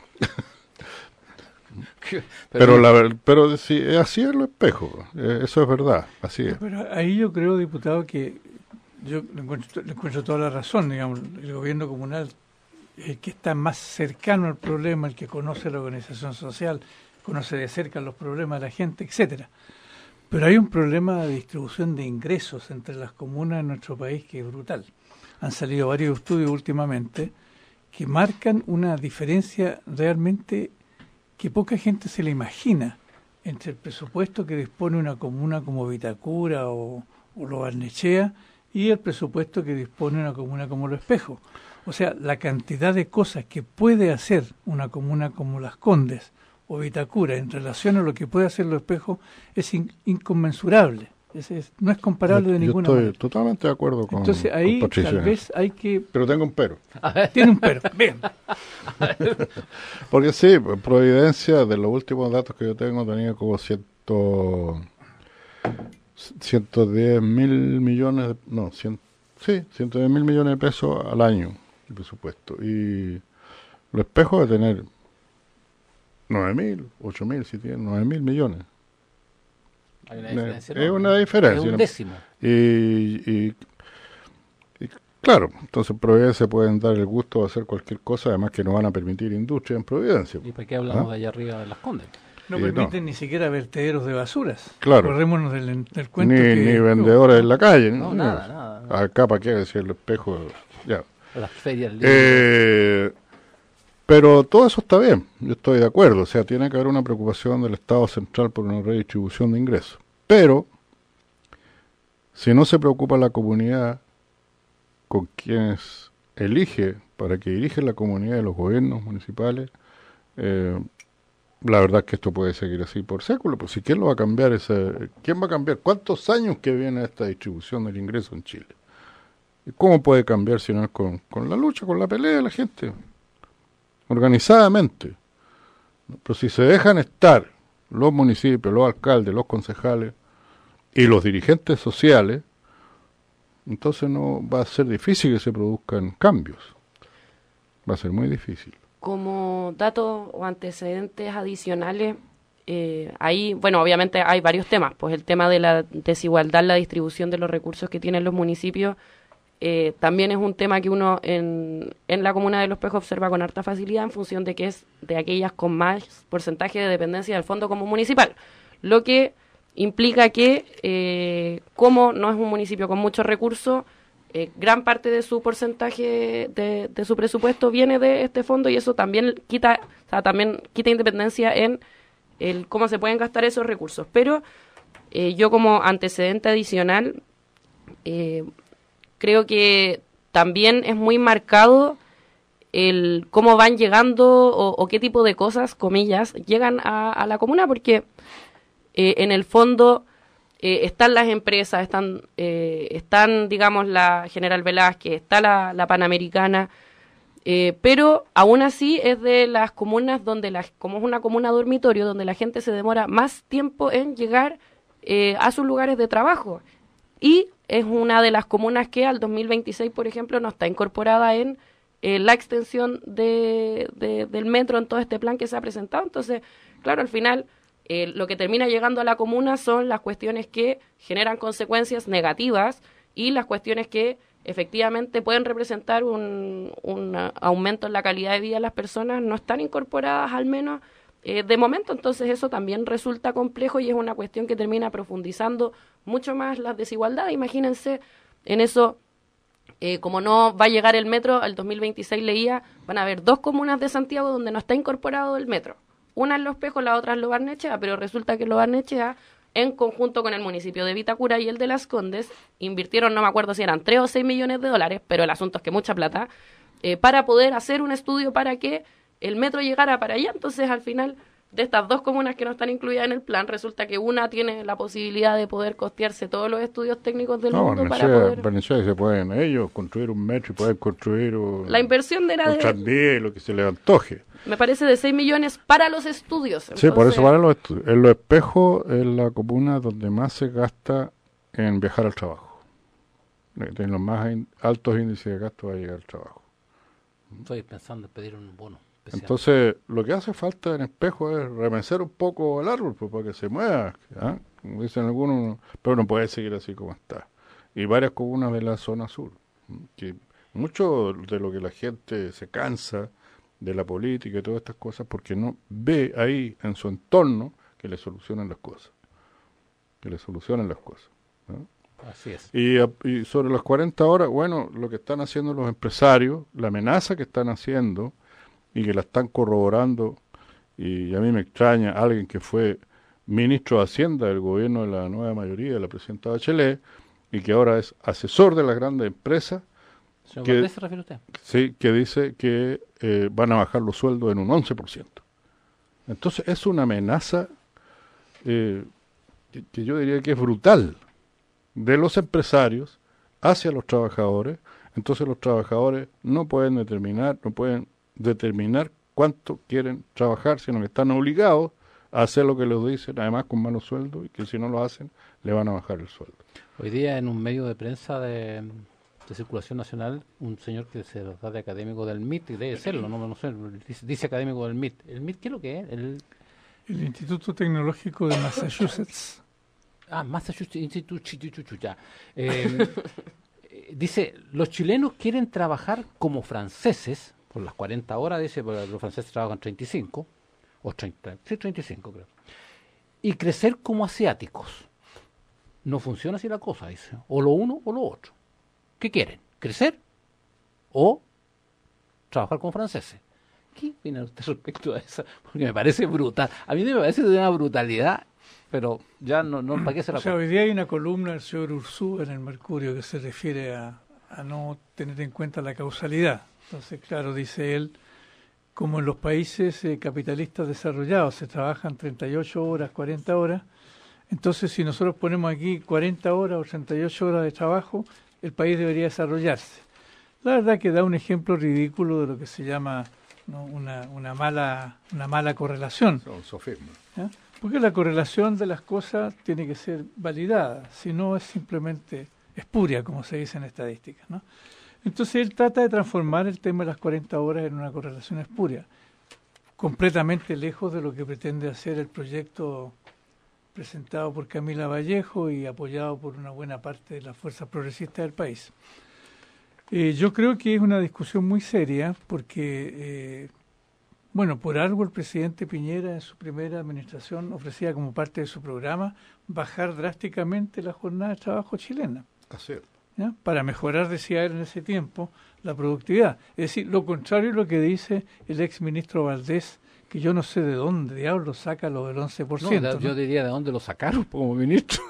pero, pero, la, pero si es así es lo espejo, eh, eso es verdad, así es. Pero ahí yo creo, diputado, que yo le encuentro, le encuentro toda la razón, digamos, el gobierno comunal, el que está más cercano al problema, el que conoce la organización social, conoce de cerca los problemas de la gente, etcétera. Pero hay un problema de distribución de ingresos entre las comunas de nuestro país que es brutal. Han salido varios estudios últimamente que marcan una diferencia realmente que poca gente se le imagina entre el presupuesto que dispone una comuna como Vitacura o, o Lo Barnechea y el presupuesto que dispone una comuna como Lo Espejo. O sea, la cantidad de cosas que puede hacer una comuna como Las Condes o Vitacura en relación a lo que puede hacer Lo Espejo es in, inconmensurable. Es, es, no es comparable yo, de ninguna yo estoy manera. Totalmente de acuerdo con Entonces ahí con Patricia. Tal vez hay que... Pero tengo un pero. Tiene un pero. Bien. Porque sí, Providencia, de los últimos datos que yo tengo, tenía como ciento, ciento diez mil millones, de, no, cien, sí, ciento diez mil millones de pesos al año de presupuesto. Y Lo Espejo de tener nueve mil, ocho mil, si tienen nueve mil millones. Hay una diferencia. Es una diferencia. Es un décimo. Y, y, y claro, entonces Providencia pueden dar el gusto de hacer cualquier cosa, además que no van a permitir industria en Providencia. ¿Y para qué hablamos ¿Ah? de allá arriba de Las Condes? No Eh, permiten no. ni siquiera vertederos de basuras. Claro. Corrémonos del, del cuento Ni, que... ni vendedores en la calle. No, ni- nada, nada, nada. Acá, ¿para qué decir El Espejo? Ya. Las ferias. Eh, pero todo eso está bien, yo estoy de acuerdo. O sea, tiene que haber una preocupación del Estado central por una redistribución de ingresos. Pero, si no se preocupa la comunidad con quienes elige para que dirigen la comunidad de los gobiernos municipales, eh, la verdad es que esto puede seguir así por séculos. Pues si quién lo va a cambiar, ese, ¿quién va a cambiar? ¿Cuántos años que viene esta distribución del ingreso en Chile? ¿Y cómo puede cambiar si no es con, con la lucha, con la pelea de la gente? Organizadamente. Pero si se dejan estar los municipios, los alcaldes, los concejales y los dirigentes sociales, entonces no va a ser difícil que se produzcan cambios. Va a ser muy difícil. Como datos o antecedentes adicionales, eh, ahí, bueno, obviamente hay varios temas, pues el tema de la desigualdad, la distribución de los recursos que tienen los municipios, eh, también es un tema que uno en, en la comuna de Lo Espejo observa con harta facilidad en función de que es de aquellas con más porcentaje de dependencia del fondo común municipal, lo que implica que, eh, como no es un municipio con muchos recursos, Eh, gran parte de su porcentaje de, de su presupuesto viene de este fondo y eso también quita, o sea, también quita independencia en el cómo se pueden gastar esos recursos. Pero eh, yo como antecedente adicional eh, creo que también es muy marcado el cómo van llegando o, o qué tipo de cosas, comillas, llegan a, a la comuna, porque eh, en el fondo Eh, están las empresas, están, eh, están digamos, la General Velázquez, está la, la Panamericana, eh, pero aún así es de las comunas donde, la, como es una comuna dormitorio, donde la gente se demora más tiempo en llegar eh, a sus lugares de trabajo. Y es una de las comunas que al dos mil veintiséis, por ejemplo, no está incorporada en eh, la extensión de, de, del metro en todo este plan que se ha presentado. Entonces, claro, al final... Eh, lo que termina llegando a la comuna son las cuestiones que generan consecuencias negativas y las cuestiones que efectivamente pueden representar un, un aumento en la calidad de vida de las personas no están incorporadas al menos eh, de momento. Entonces eso también resulta complejo y es una cuestión que termina profundizando mucho más las desigualdades. Imagínense en eso, eh, como no va a llegar el metro, al dos mil veintiséis leía, van a haber dos comunas de Santiago donde no está incorporado el metro. Una en Lo Espejo, la otra en Lo Barnechea, pero resulta que Lo Barnechea, en conjunto con el municipio de Vitacura y el de Las Condes, invirtieron, no me acuerdo si eran tres o seis millones de dólares, pero el asunto es que mucha plata, eh, para poder hacer un estudio para que el metro llegara para allá. Entonces, al final, de estas dos comunas que no están incluidas en el plan, resulta que una tiene la posibilidad de poder costearse todos los estudios técnicos del No, mundo para Barnechea, poder... Barnechea se pueden ellos construir un metro y pueden construir un, La inversión era un de, tranvía, lo que se les antoje. me parece, de seis millones para los estudios. Sí, por Entonces, eso para los estudios. En Los Espejos es la comuna donde más se gasta en viajar al trabajo. Tienen los más in- altos índices de gasto para llegar al trabajo. Estoy pensando en pedir un bono especial. Entonces, lo que hace falta en Espejo es remecer un poco el árbol pues, para que se mueva, ¿ah? Como dicen algunos, pero no puede seguir así como está. Y varias comunas de la zona sur, que mucho de lo que la gente se cansa de la política y todas estas cosas porque no ve ahí en su entorno que le solucionen las cosas, que le solucionen las cosas, ¿no? Así es. Y, y sobre las cuarenta horas, bueno, lo que están haciendo los empresarios, la amenaza que están haciendo y que la están corroborando, y a mí me extraña alguien que fue ministro de Hacienda del gobierno de la nueva mayoría, de la presidenta Bachelet, y que ahora es asesor de las grandes empresas, ¿Señor que- Valdés se refiere usted? sí, que dice que eh, van a bajar los sueldos en un once por ciento. Entonces es una amenaza eh, que, que yo diría que es brutal de los empresarios hacia los trabajadores. Entonces los trabajadores no pueden determinar, no pueden determinar cuánto quieren trabajar, sino que están obligados a hacer lo que les dicen, además con malos sueldos, y que si no lo hacen, le van a bajar el sueldo. Hoy día en un medio de prensa de, de circulación nacional, un señor que se da de académico del M I T, y debe serlo, no, no sé, dice, dice académico del M I T. ¿El M I T qué es lo que es? El, El Instituto Tecnológico de Massachusetts. ah, Massachusetts Institute, chu, chu, chu, ya. Eh, eh, dice, los chilenos quieren trabajar como franceses, por las cuarenta horas, dice, porque los franceses trabajan treinta y cinco, o treinta, sí, treinta y cinco creo, y crecer como asiáticos. No funciona así la cosa, dice, o lo uno o lo otro. ¿Qué quieren? ¿Crecer o trabajar como franceses? ¿Qué opina usted respecto a eso? Porque me parece brutal. A mí me parece de una brutalidad, pero ya no, no ¿para qué se la O sea, cuento? hoy día hay una columna del señor Ursú en el Mercurio que se refiere a, a no tener en cuenta la causalidad. Entonces, claro, dice él, como en los países eh, capitalistas desarrollados se trabajan treinta y ocho horas, cuarenta horas, entonces si nosotros ponemos aquí cuarenta horas o treinta y ocho horas de trabajo, el país debería desarrollarse. La verdad que da un ejemplo ridículo de lo que se llama, ¿no?, una, una mala una mala correlación. Son sofismas. ¿Ya? Porque la correlación de las cosas tiene que ser validada, si no es simplemente espuria, como se dice en estadística, ¿no? Entonces él trata de transformar el tema de las cuarenta horas en una correlación espuria, completamente lejos de lo que pretende hacer el proyecto presentado por Camila Vallejo y apoyado por una buena parte de las fuerzas progresistas del país. Eh, yo creo que es una discusión muy seria porque... Eh, Bueno, por algo el presidente Piñera en su primera administración ofrecía como parte de su programa bajar drásticamente la jornada de trabajo chilena, Así es. ¿ya?, para mejorar, decía él en ese tiempo, la productividad. Es decir, lo contrario de lo que dice el ex ministro Valdés, que yo no sé de dónde diablos saca lo del once por No, ciento. de- yo ¿no? diría de dónde lo sacaron como ministro.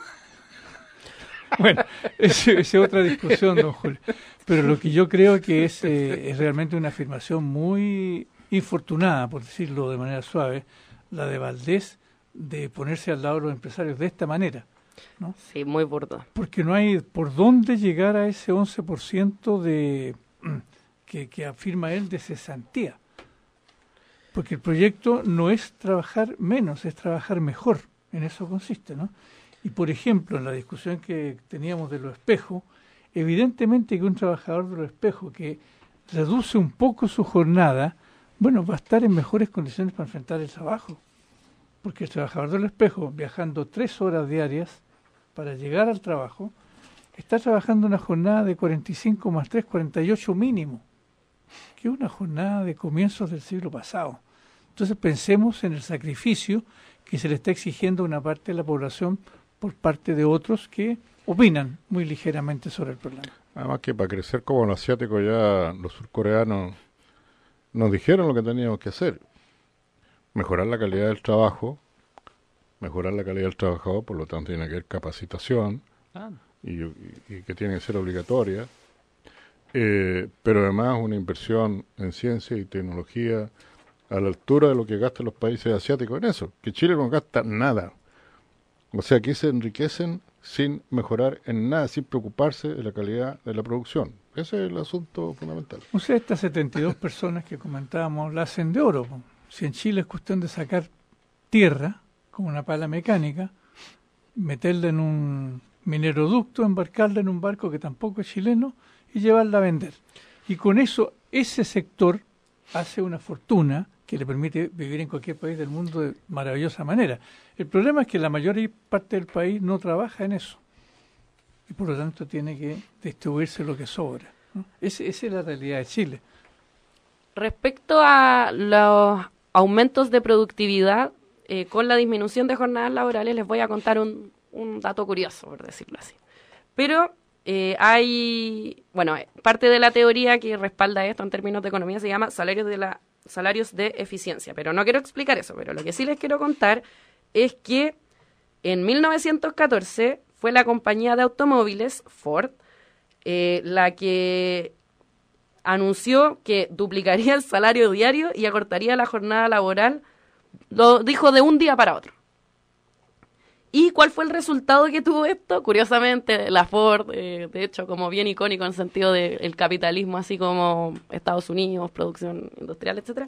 Bueno, esa es otra discusión, don Julio. Pero lo que yo creo que es, eh, es realmente una afirmación muy infortunada, por decirlo de manera suave, la de Valdés, de ponerse al lado de los empresarios de esta manera, ¿no? Sí, muy burdo. Porque no hay por dónde llegar a ese once por ciento de que, que afirma él de cesantía. Porque el proyecto no es trabajar menos, es trabajar mejor. En eso consiste, ¿no? Y por ejemplo, en la discusión que teníamos de los espejos, evidentemente que un trabajador de los espejos que reduce un poco su jornada, bueno, va a estar en mejores condiciones para enfrentar el trabajo. Porque el trabajador del espejo, viajando tres horas diarias para llegar al trabajo, está trabajando una jornada de cuarenta y cinco más tres, cuarenta y ocho mínimo, que es una jornada de comienzos del siglo pasado. Entonces pensemos en el sacrificio que se le está exigiendo a una parte de la población por parte de otros que opinan muy ligeramente sobre el problema. Además que para crecer como los asiáticos ya los surcoreanos nos dijeron lo que teníamos que hacer. Mejorar la calidad del trabajo, mejorar la calidad del trabajador, por lo tanto tiene que haber capacitación Ah, y, y- y que tiene que ser obligatoria, eh, pero además una inversión en ciencia y tecnología a la altura de lo que gastan los países asiáticos en eso, que Chile no gasta nada. O sea, aquí se enriquecen sin mejorar en nada, sin preocuparse de la calidad de la producción. Ese es el asunto fundamental. O sea, estas setenta y dos personas que comentábamos la hacen de oro. Si en Chile es cuestión de sacar tierra, como una pala mecánica, meterla en un mineroducto, embarcarla en un barco que tampoco es chileno y llevarla a vender. Y con eso, ese sector hace una fortuna que le permite vivir en cualquier país del mundo de maravillosa manera. El problema es que la mayor parte del país no trabaja en eso y por lo tanto tiene que distribuirse lo que sobra, ¿no? Ese, esa es la realidad de Chile. Respecto a los aumentos de productividad, eh, con la disminución de jornadas laborales, les voy a contar un, un dato curioso, por decirlo así. Pero eh, hay, bueno, parte de la teoría que respalda esto en términos de economía se llama salarios de la salarios de eficiencia, pero no quiero explicar eso, pero lo que sí les quiero contar es que en mil novecientos catorce fue la compañía de automóviles, Ford, eh, la que anunció que duplicaría el salario diario y acortaría la jornada laboral, lo dijo de un día para otro. ¿Y cuál fue el resultado que tuvo esto? Curiosamente, la Ford, eh, de hecho, como bien icónico en sentido del capitalismo, así como Estados Unidos, producción industrial, etcétera.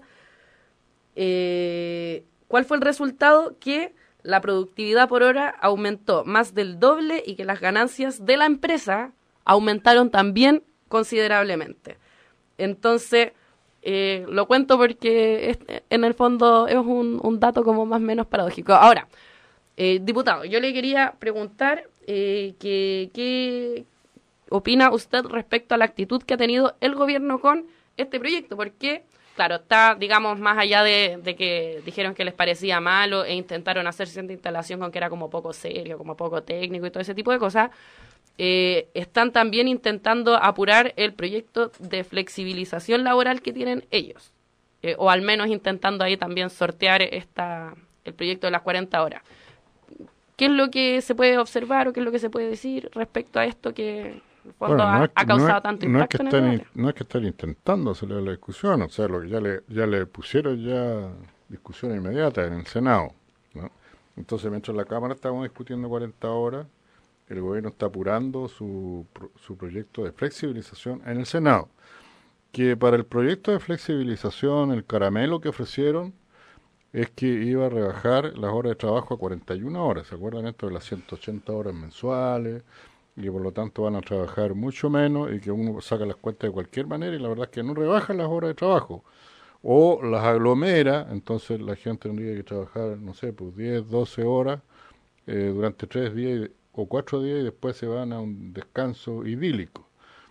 Eh, ¿Cuál fue el resultado? Que la productividad por hora aumentó más del doble y que las ganancias de la empresa aumentaron también considerablemente. Entonces, eh, lo cuento porque es, en el fondo es un, un dato como más o menos paradójico. Ahora, Eh, diputado, yo le quería preguntar eh, que, qué opina usted respecto a la actitud que ha tenido el gobierno con este proyecto, porque, claro, está, digamos, más allá de, de que dijeron que les parecía malo e intentaron hacer cierta instalación con que era como poco serio, como poco técnico y todo ese tipo de cosas, eh, están también intentando apurar el proyecto de flexibilización laboral que tienen ellos, eh, o al menos intentando ahí también sortear esta, el proyecto de las cuarenta horas. ¿Qué es lo que se puede observar o qué es lo que se puede decir respecto a esto que en el fondo bueno, no ha, es, ha causado no es, tanto no impacto es que en están, el debate? No es que están intentando acelerar la discusión, o sea, lo que ya le, ya le pusieron ya discusión inmediata en el Senado, ¿no? Entonces, mientras en la Cámara estamos discutiendo cuarenta horas, el gobierno está apurando su, su proyecto de flexibilización en el Senado, que para el proyecto de flexibilización, el caramelo que ofrecieron, es que iba a rebajar las horas de trabajo a cuarenta y una horas. ¿Se acuerdan esto de las ciento ochenta horas mensuales? Y que por lo tanto van a trabajar mucho menos y que uno saca las cuentas de cualquier manera y la verdad es que no rebajan las horas de trabajo. O las aglomera, entonces la gente tendría que trabajar, no sé, pues diez, doce horas eh, durante tres días o cuatro días y después se van a un descanso idílico.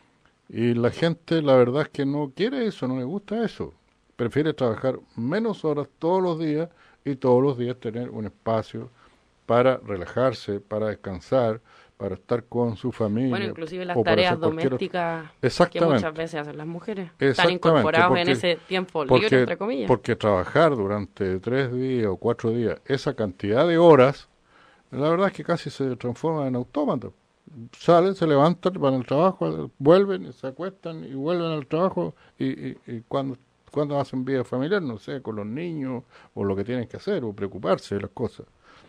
Y la gente la verdad es que no quiere eso, no le gusta eso. Prefiere trabajar menos horas todos los días y todos los días tener un espacio para relajarse, para descansar, para estar con su familia. Bueno, inclusive las tareas domésticas que muchas veces hacen las mujeres están incorporadas porque, en ese tiempo porque, libre, entre comillas. Porque trabajar durante tres días o cuatro días esa cantidad de horas, la verdad es que casi se transforma en autómata. Salen, se levantan, van al trabajo, vuelven, se acuestan y vuelven al trabajo y, y, y cuando... cuando hacen vida familiar, no sé, con los niños, o lo que tienen que hacer, o preocuparse de las cosas.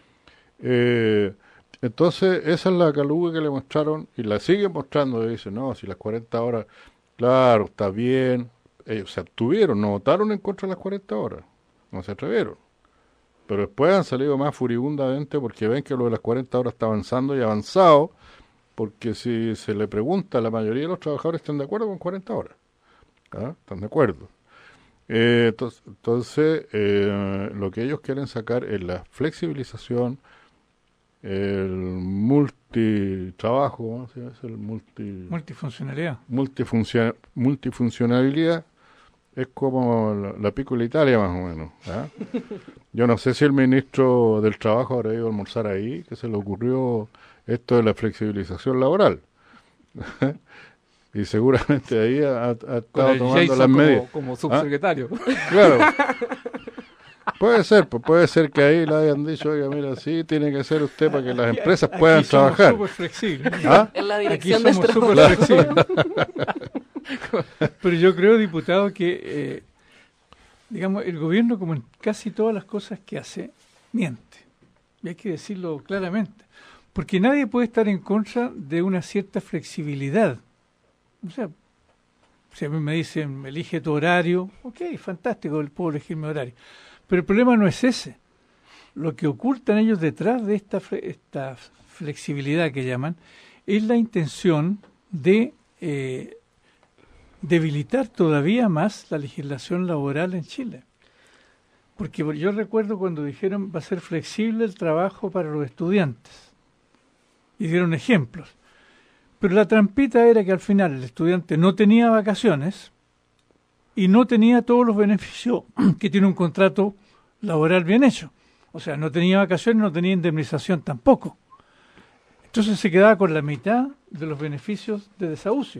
Eh, entonces, esa es la caluga que le mostraron, y la siguen mostrando, y dicen, no, si las cuarenta horas, claro, está bien, ellos se abstuvieron, no votaron en contra de las cuarenta horas, no se atrevieron. Pero después han salido más furibundamente porque ven que lo de las cuarenta horas está avanzando y avanzado, porque si se le pregunta, la mayoría de los trabajadores están de acuerdo con cuarenta horas. ¿Ah? Están de acuerdo. Eh, entonces, entonces eh, lo que ellos quieren sacar es la flexibilización, el multitrabajo, ¿no? ¿Sí? Es el multi, multifuncionalidad. Multifuncion, multifuncionalidad es como la, la pícola Italia más o menos. ¿Ah? Yo no sé si el ministro del Trabajo habrá ido a almorzar ahí, que se le ocurrió esto de la flexibilización laboral. Y seguramente ahí ha, ha estado tomando Jason las medidas. Como, como subsecretario. ¿Ah? Claro. Puede ser, pues puede ser que ahí le hayan dicho, oiga, mira, sí, tiene que ser usted para que las empresas aquí, puedan aquí somos trabajar. Súper flexibles. ¿Ah? En la dirección aquí somos súper flexibles. Pero yo creo, diputado, que eh, digamos, el gobierno, como en casi todas las cosas que hace, miente. Y hay que decirlo claramente. Porque nadie puede estar en contra de una cierta flexibilidad. O sea, si a mí me dicen, elige tu horario, ok, fantástico, puedo elegir mi horario. Pero el problema no es ese. Lo que ocultan ellos detrás de esta, esta flexibilidad que llaman, es la intención de eh, debilitar todavía más la legislación laboral en Chile. Porque yo recuerdo cuando dijeron va a ser flexible el trabajo para los estudiantes. Y dieron ejemplos. Pero la trampita era que al final el estudiante no tenía vacaciones y no tenía todos los beneficios que tiene un contrato laboral bien hecho. O sea, no tenía vacaciones, no tenía indemnización tampoco. Entonces se quedaba con la mitad de los beneficios de desahucio.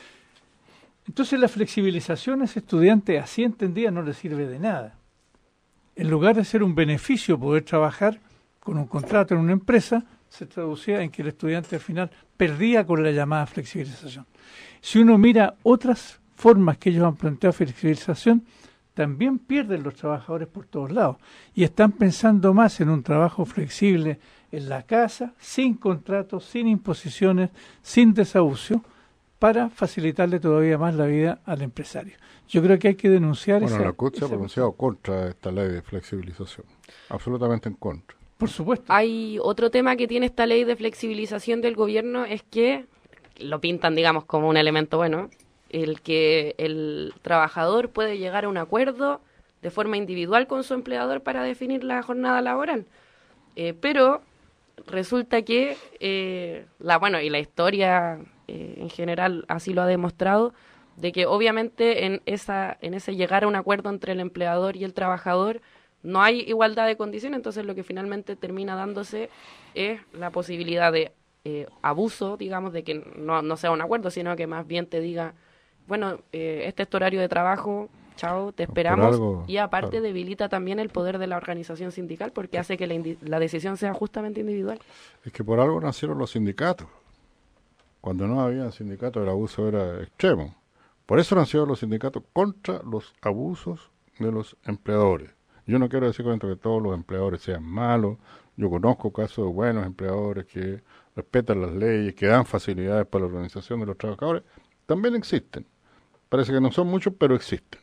Entonces la flexibilización a ese estudiante así entendida no le sirve de nada. En lugar de ser un beneficio poder trabajar con un contrato en una empresa, se traducía en que el estudiante al final perdía con la llamada flexibilización. Si uno mira otras formas que ellos han planteado flexibilización, también pierden los trabajadores por todos lados y están pensando más en un trabajo flexible en la casa, sin contratos, sin imposiciones, sin desahucio, para facilitarle todavía más la vida al empresario. Yo creo que hay que denunciar bueno, esa... la C U T se ha pronunciado cuestión. contra esta ley de flexibilización, absolutamente en contra. Por supuesto. Hay otro tema que tiene esta ley de flexibilización del gobierno, es que lo pintan, digamos, como un elemento bueno, el que el trabajador puede llegar a un acuerdo de forma individual con su empleador para definir la jornada laboral. Eh, pero resulta que, eh, la bueno, y la historia eh, en general así lo ha demostrado, de que obviamente en esa en ese llegar a un acuerdo entre el empleador y el trabajador no hay igualdad de condiciones, entonces lo que finalmente termina dándose es la posibilidad de eh, abuso, digamos, de que no, no sea un acuerdo, sino que más bien te diga, bueno, eh, este es tu horario de trabajo, chao, te esperamos, algo, y aparte claro. debilita también el poder de la organización sindical porque hace que la, indi- la decisión sea justamente individual. Es que por algo nacieron los sindicatos. Cuando no había sindicatos el abuso era extremo. Por eso nacieron los sindicatos contra los abusos de los empleadores. Yo no quiero decir con esto que todos los empleadores sean malos. Yo conozco casos de buenos empleadores que respetan las leyes, que dan facilidades para la organización de los trabajadores. También existen. Parece que no son muchos, pero existen.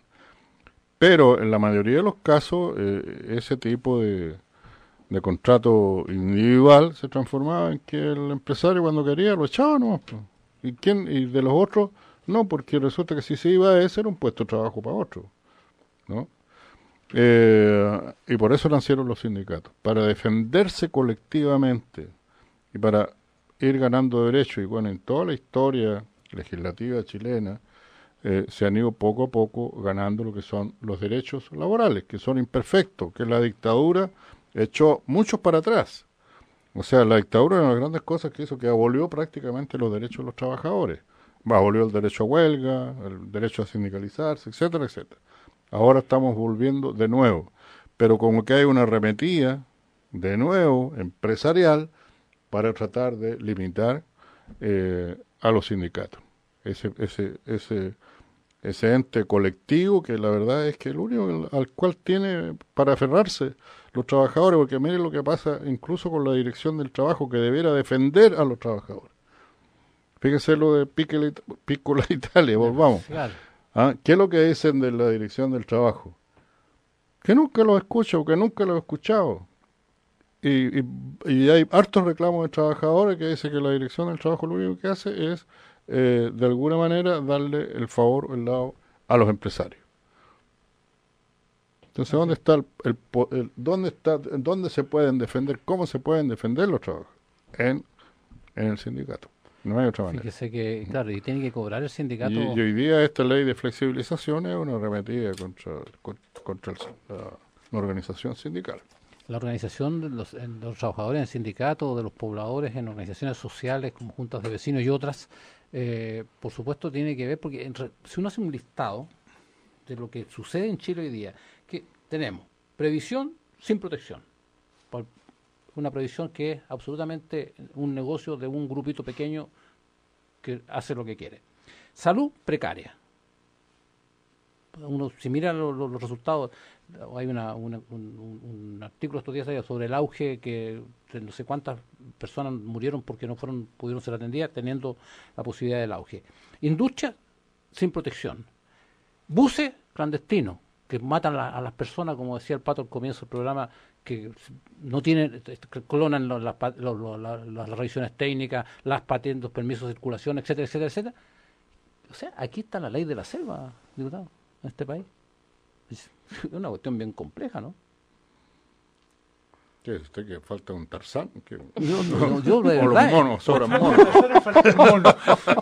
Pero en la mayoría de los casos, eh, ese tipo de, de contrato individual se transformaba en que el empresario cuando quería lo echaba nomás. Pues. ¿Y quién? Y de los otros, no, porque resulta que si se iba a ese era un puesto de trabajo para otro, ¿no? Eh, y por eso nacieron los sindicatos, para defenderse colectivamente y para ir ganando derechos. Y bueno, en toda la historia legislativa chilena eh, se han ido poco a poco ganando lo que son los derechos laborales, que son imperfectos, que la dictadura echó muchos para atrás. O sea, la dictadura era una de las grandes cosas que hizo, que abolió prácticamente los derechos de los trabajadores. Abolió el derecho a huelga, el derecho a sindicalizarse, etcétera, etcétera. Ahora estamos volviendo de nuevo, pero como que hay una arremetida de nuevo empresarial para tratar de limitar eh, a los sindicatos. Ese, ese, ese, ese ente colectivo que la verdad es que el único al cual tiene para aferrarse los trabajadores, porque miren lo que pasa incluso con la dirección del trabajo, que debiera defender a los trabajadores. Fíjense lo de Piccola Italia, volvamos. Claro. ¿Ah? ¿Qué es lo que dicen de la dirección del trabajo? Que nunca lo escucho, que nunca lo he escuchado. Y, y, y hay hartos reclamos de trabajadores que dicen que la dirección del trabajo lo único que hace es, eh, de alguna manera, darle el favor o el lado a los empresarios. Entonces, ¿dónde está el, el, el dónde está, dónde se pueden defender, cómo se pueden defender los trabajadores? En, en el sindicato. No hay otra manera. Fíjese que, claro, y tiene que cobrar el sindicato. Y, y hoy día esta ley de flexibilización es una arremetida contra, contra, contra el, la, la organización sindical. La organización de los, de los trabajadores en sindicatos, de los pobladores en organizaciones sociales como juntas de vecinos y otras, eh, por supuesto tiene que ver, porque en re, si uno hace un listado de lo que sucede en Chile hoy día, que tenemos previsión sin protección, por, una previsión que es absolutamente un negocio de un grupito pequeño que hace lo que quiere. Salud precaria. Uno, si mira lo, lo, los resultados, hay una, una, un, un, un artículo estos días sobre el auge que no sé cuántas personas murieron porque no fueron pudieron ser atendidas teniendo la posibilidad del auge. Industria sin protección. Buses clandestinos que matan a, a las personas, como decía el Pato al comienzo del programa, que no tienen, que clonan los, las, los, los, las, las revisiones técnicas, las patentes, los permisos de circulación, etcétera, etcétera, etcétera. O sea, aquí está la ley de la selva, diputado, en este país. Es una cuestión bien compleja, ¿no? ¿Qué es usted que falta un Tarzán? ¿Qué? Yo, yo, yo de o los verdad, monos, sobran monos.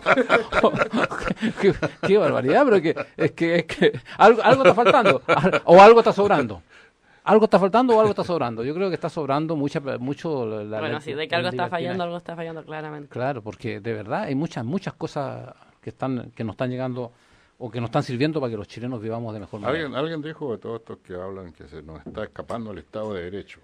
qué, qué barbaridad, pero que, es que, es que algo, algo está faltando, o algo está sobrando. Algo está faltando o algo está sobrando. Yo creo que está sobrando mucha, mucho... La, bueno, la, sí, de que algo está fallando, algo está fallando claramente. Claro, porque de verdad hay muchas, muchas cosas que están que nos están llegando o que nos están sirviendo para que los chilenos vivamos de mejor manera. ¿Alguien, alguien dijo de todos estos que hablan que se nos está escapando el Estado de Derecho?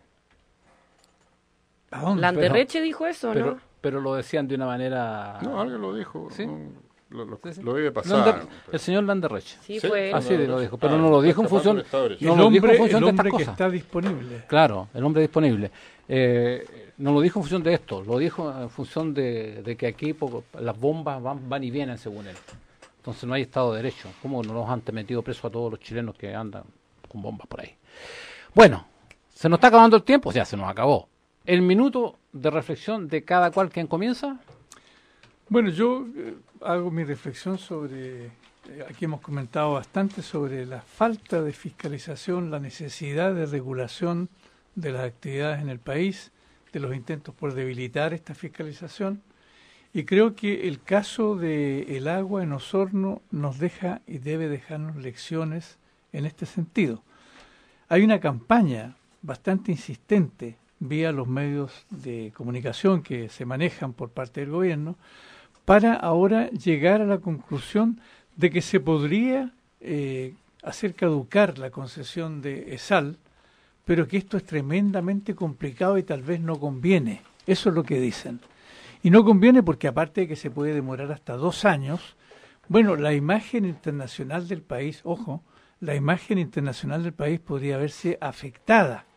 ¿A dónde? Landerreche dijo eso, pero, ¿no? Pero lo decían de una manera... No, alguien lo dijo. ¿Sí? No, lo, lo, Sí, sí. lo vi de pasar. Lander, el señor Landerreche. Sí, ¿Sí? fue él. Así lo dijo, pero Ah, no lo dijo en está función... escapando el Estado de No el lo dijo en hombre, función el de estas hombre que cosas. está disponible. Claro, el hombre disponible. Eh, no lo dijo en función de esto, lo dijo en función de, de que aquí poco, las bombas van, van y vienen según él. Entonces no hay Estado de Derecho. ¿Cómo no nos han metido preso a todos los chilenos que andan con bombas por ahí? Bueno, se nos está acabando el tiempo, o sea, se nos acabó. El minuto de reflexión de cada cual quien comienza. Bueno, yo eh, hago mi reflexión sobre, eh, aquí hemos comentado bastante sobre la falta de fiscalización, la necesidad de regulación de las actividades en el país, de los intentos por debilitar esta fiscalización, y creo que el caso de el agua en Osorno nos deja y debe dejarnos lecciones en este sentido. Hay una campaña bastante insistente vía los medios de comunicación que se manejan por parte del gobierno, para ahora llegar a la conclusión de que se podría eh, hacer caducar la concesión de ESAL, pero que esto es tremendamente complicado y tal vez no conviene. Eso es lo que dicen. Y no conviene porque aparte de que se puede demorar hasta dos años, bueno, la imagen internacional del país, ojo, la imagen internacional del país podría verse afectada.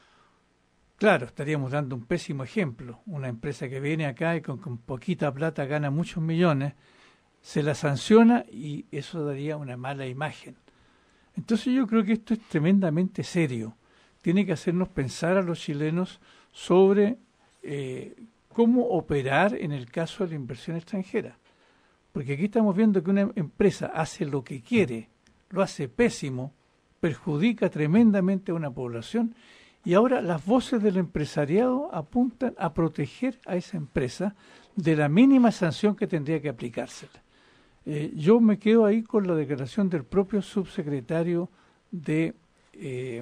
Claro, estaríamos dando un pésimo ejemplo. Una empresa que viene acá y con, con poquita plata gana muchos millones, se la sanciona y eso daría una mala imagen. Entonces yo creo que esto es tremendamente serio. Tiene que hacernos pensar a los chilenos sobre eh, cómo operar en el caso de la inversión extranjera. Porque aquí estamos viendo que una empresa hace lo que quiere, lo hace pésimo, perjudica tremendamente a una población. Y ahora las voces del empresariado apuntan a proteger a esa empresa de la mínima sanción que tendría que aplicársela. Eh, yo me quedo ahí con la declaración del propio subsecretario de, eh,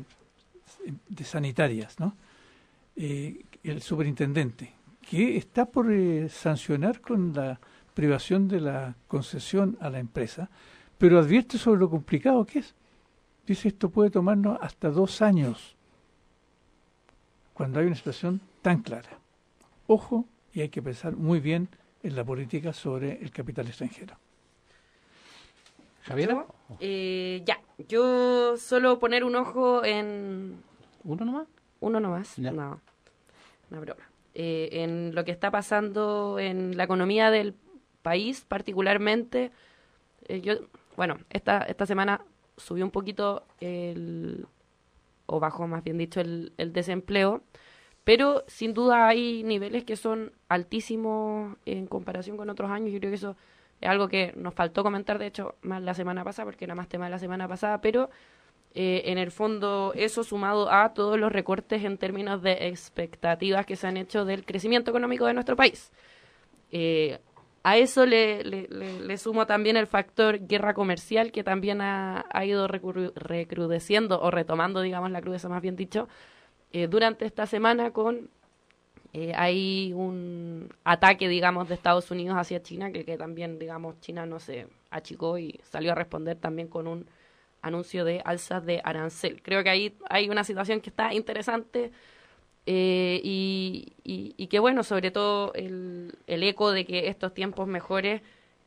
de Sanitarias, ¿no? Eh, el superintendente, que está por eh, sancionar con la privación de la concesión a la empresa, pero advierte sobre lo complicado que es. Dice, esto puede tomarnos hasta dos años. Cuando hay una situación tan clara. Ojo, y hay que pensar muy bien en la política sobre el capital extranjero. ¿Javiera? Eh, ya, yo solo poner un ojo en... ¿Uno nomás? Uno nomás, Ya. no, una broma. Eh, en lo que está pasando en la economía del país, particularmente, eh, yo, bueno, esta, esta semana subió un poquito el... o bajó más bien dicho el, el desempleo, pero sin duda hay niveles que son altísimos en comparación con otros años. Yo creo que eso es algo que nos faltó comentar, de hecho, más la semana pasada, porque era más tema de la semana pasada, pero eh, en el fondo eso sumado a todos los recortes en términos de expectativas que se han hecho del crecimiento económico de nuestro país. Eh, A eso le, le, le, le sumo también el factor guerra comercial, que también ha, ha ido recru- recrudeciendo o retomando, digamos, la crudeza más bien dicho, eh, durante esta semana con eh, hay un ataque, digamos, de Estados Unidos hacia China, que, que también, digamos, China no se achicó y salió a responder también con un anuncio de alzas de arancel. Creo que ahí hay una situación que está interesante. Eh, y, y, y que bueno, sobre todo el, el eco de que estos tiempos mejores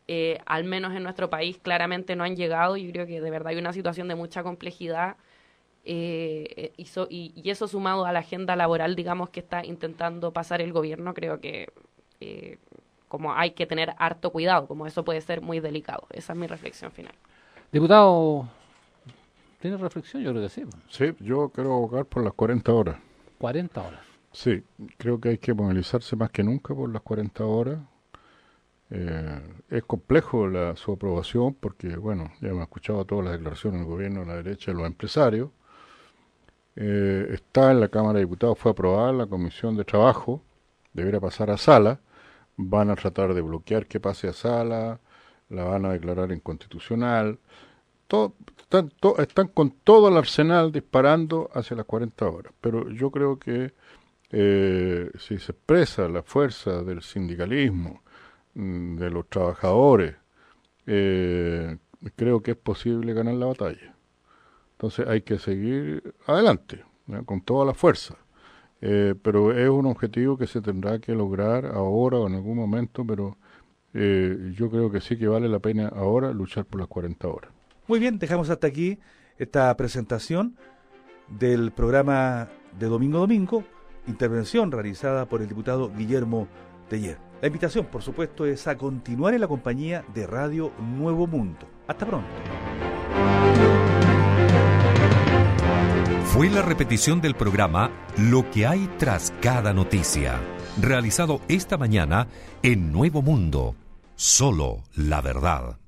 eh, al menos en nuestro país, claramente no han llegado. Yo creo que de verdad hay una situación de mucha complejidad eh, y, so, y, y eso sumado a la agenda laboral, digamos, que está intentando pasar el gobierno, creo que eh, como hay que tener harto cuidado, como eso puede ser muy delicado. Esa es mi reflexión final. Diputado, ¿tiene reflexión? Yo creo que sí. Sí, yo quiero abogar por las cuarenta horas. cuarenta horas. Sí, creo que hay que movilizarse más que nunca por las cuarenta horas. Eh, es complejo la, su aprobación porque, bueno, ya hemos escuchado todas las declaraciones del gobierno, de la derecha, de los empresarios. Eh, está en la Cámara de Diputados, fue aprobada en la Comisión de Trabajo, debería pasar a sala, van a tratar de bloquear que pase a sala, la van a declarar inconstitucional. Todo, están, to, están con todo el arsenal disparando hacia las cuarenta horas, pero yo creo que eh, si se expresa la fuerza del sindicalismo, de los trabajadores, eh, creo que es posible ganar la batalla. Entonces hay que seguir adelante, ¿no? Con toda la fuerza, eh, pero es un objetivo que se tendrá que lograr ahora o en algún momento, pero eh, yo creo que sí que vale la pena ahora luchar por las cuarenta horas. Muy bien, dejamos hasta aquí esta presentación del programa de Domingo Domingo, intervención realizada por el diputado Guillermo Teller. La invitación, por supuesto, es a continuar en la compañía de Radio Nuevo Mundo. Hasta pronto. Fue la repetición del programa Lo que hay tras cada noticia, realizado esta mañana en Nuevo Mundo. Solo la verdad.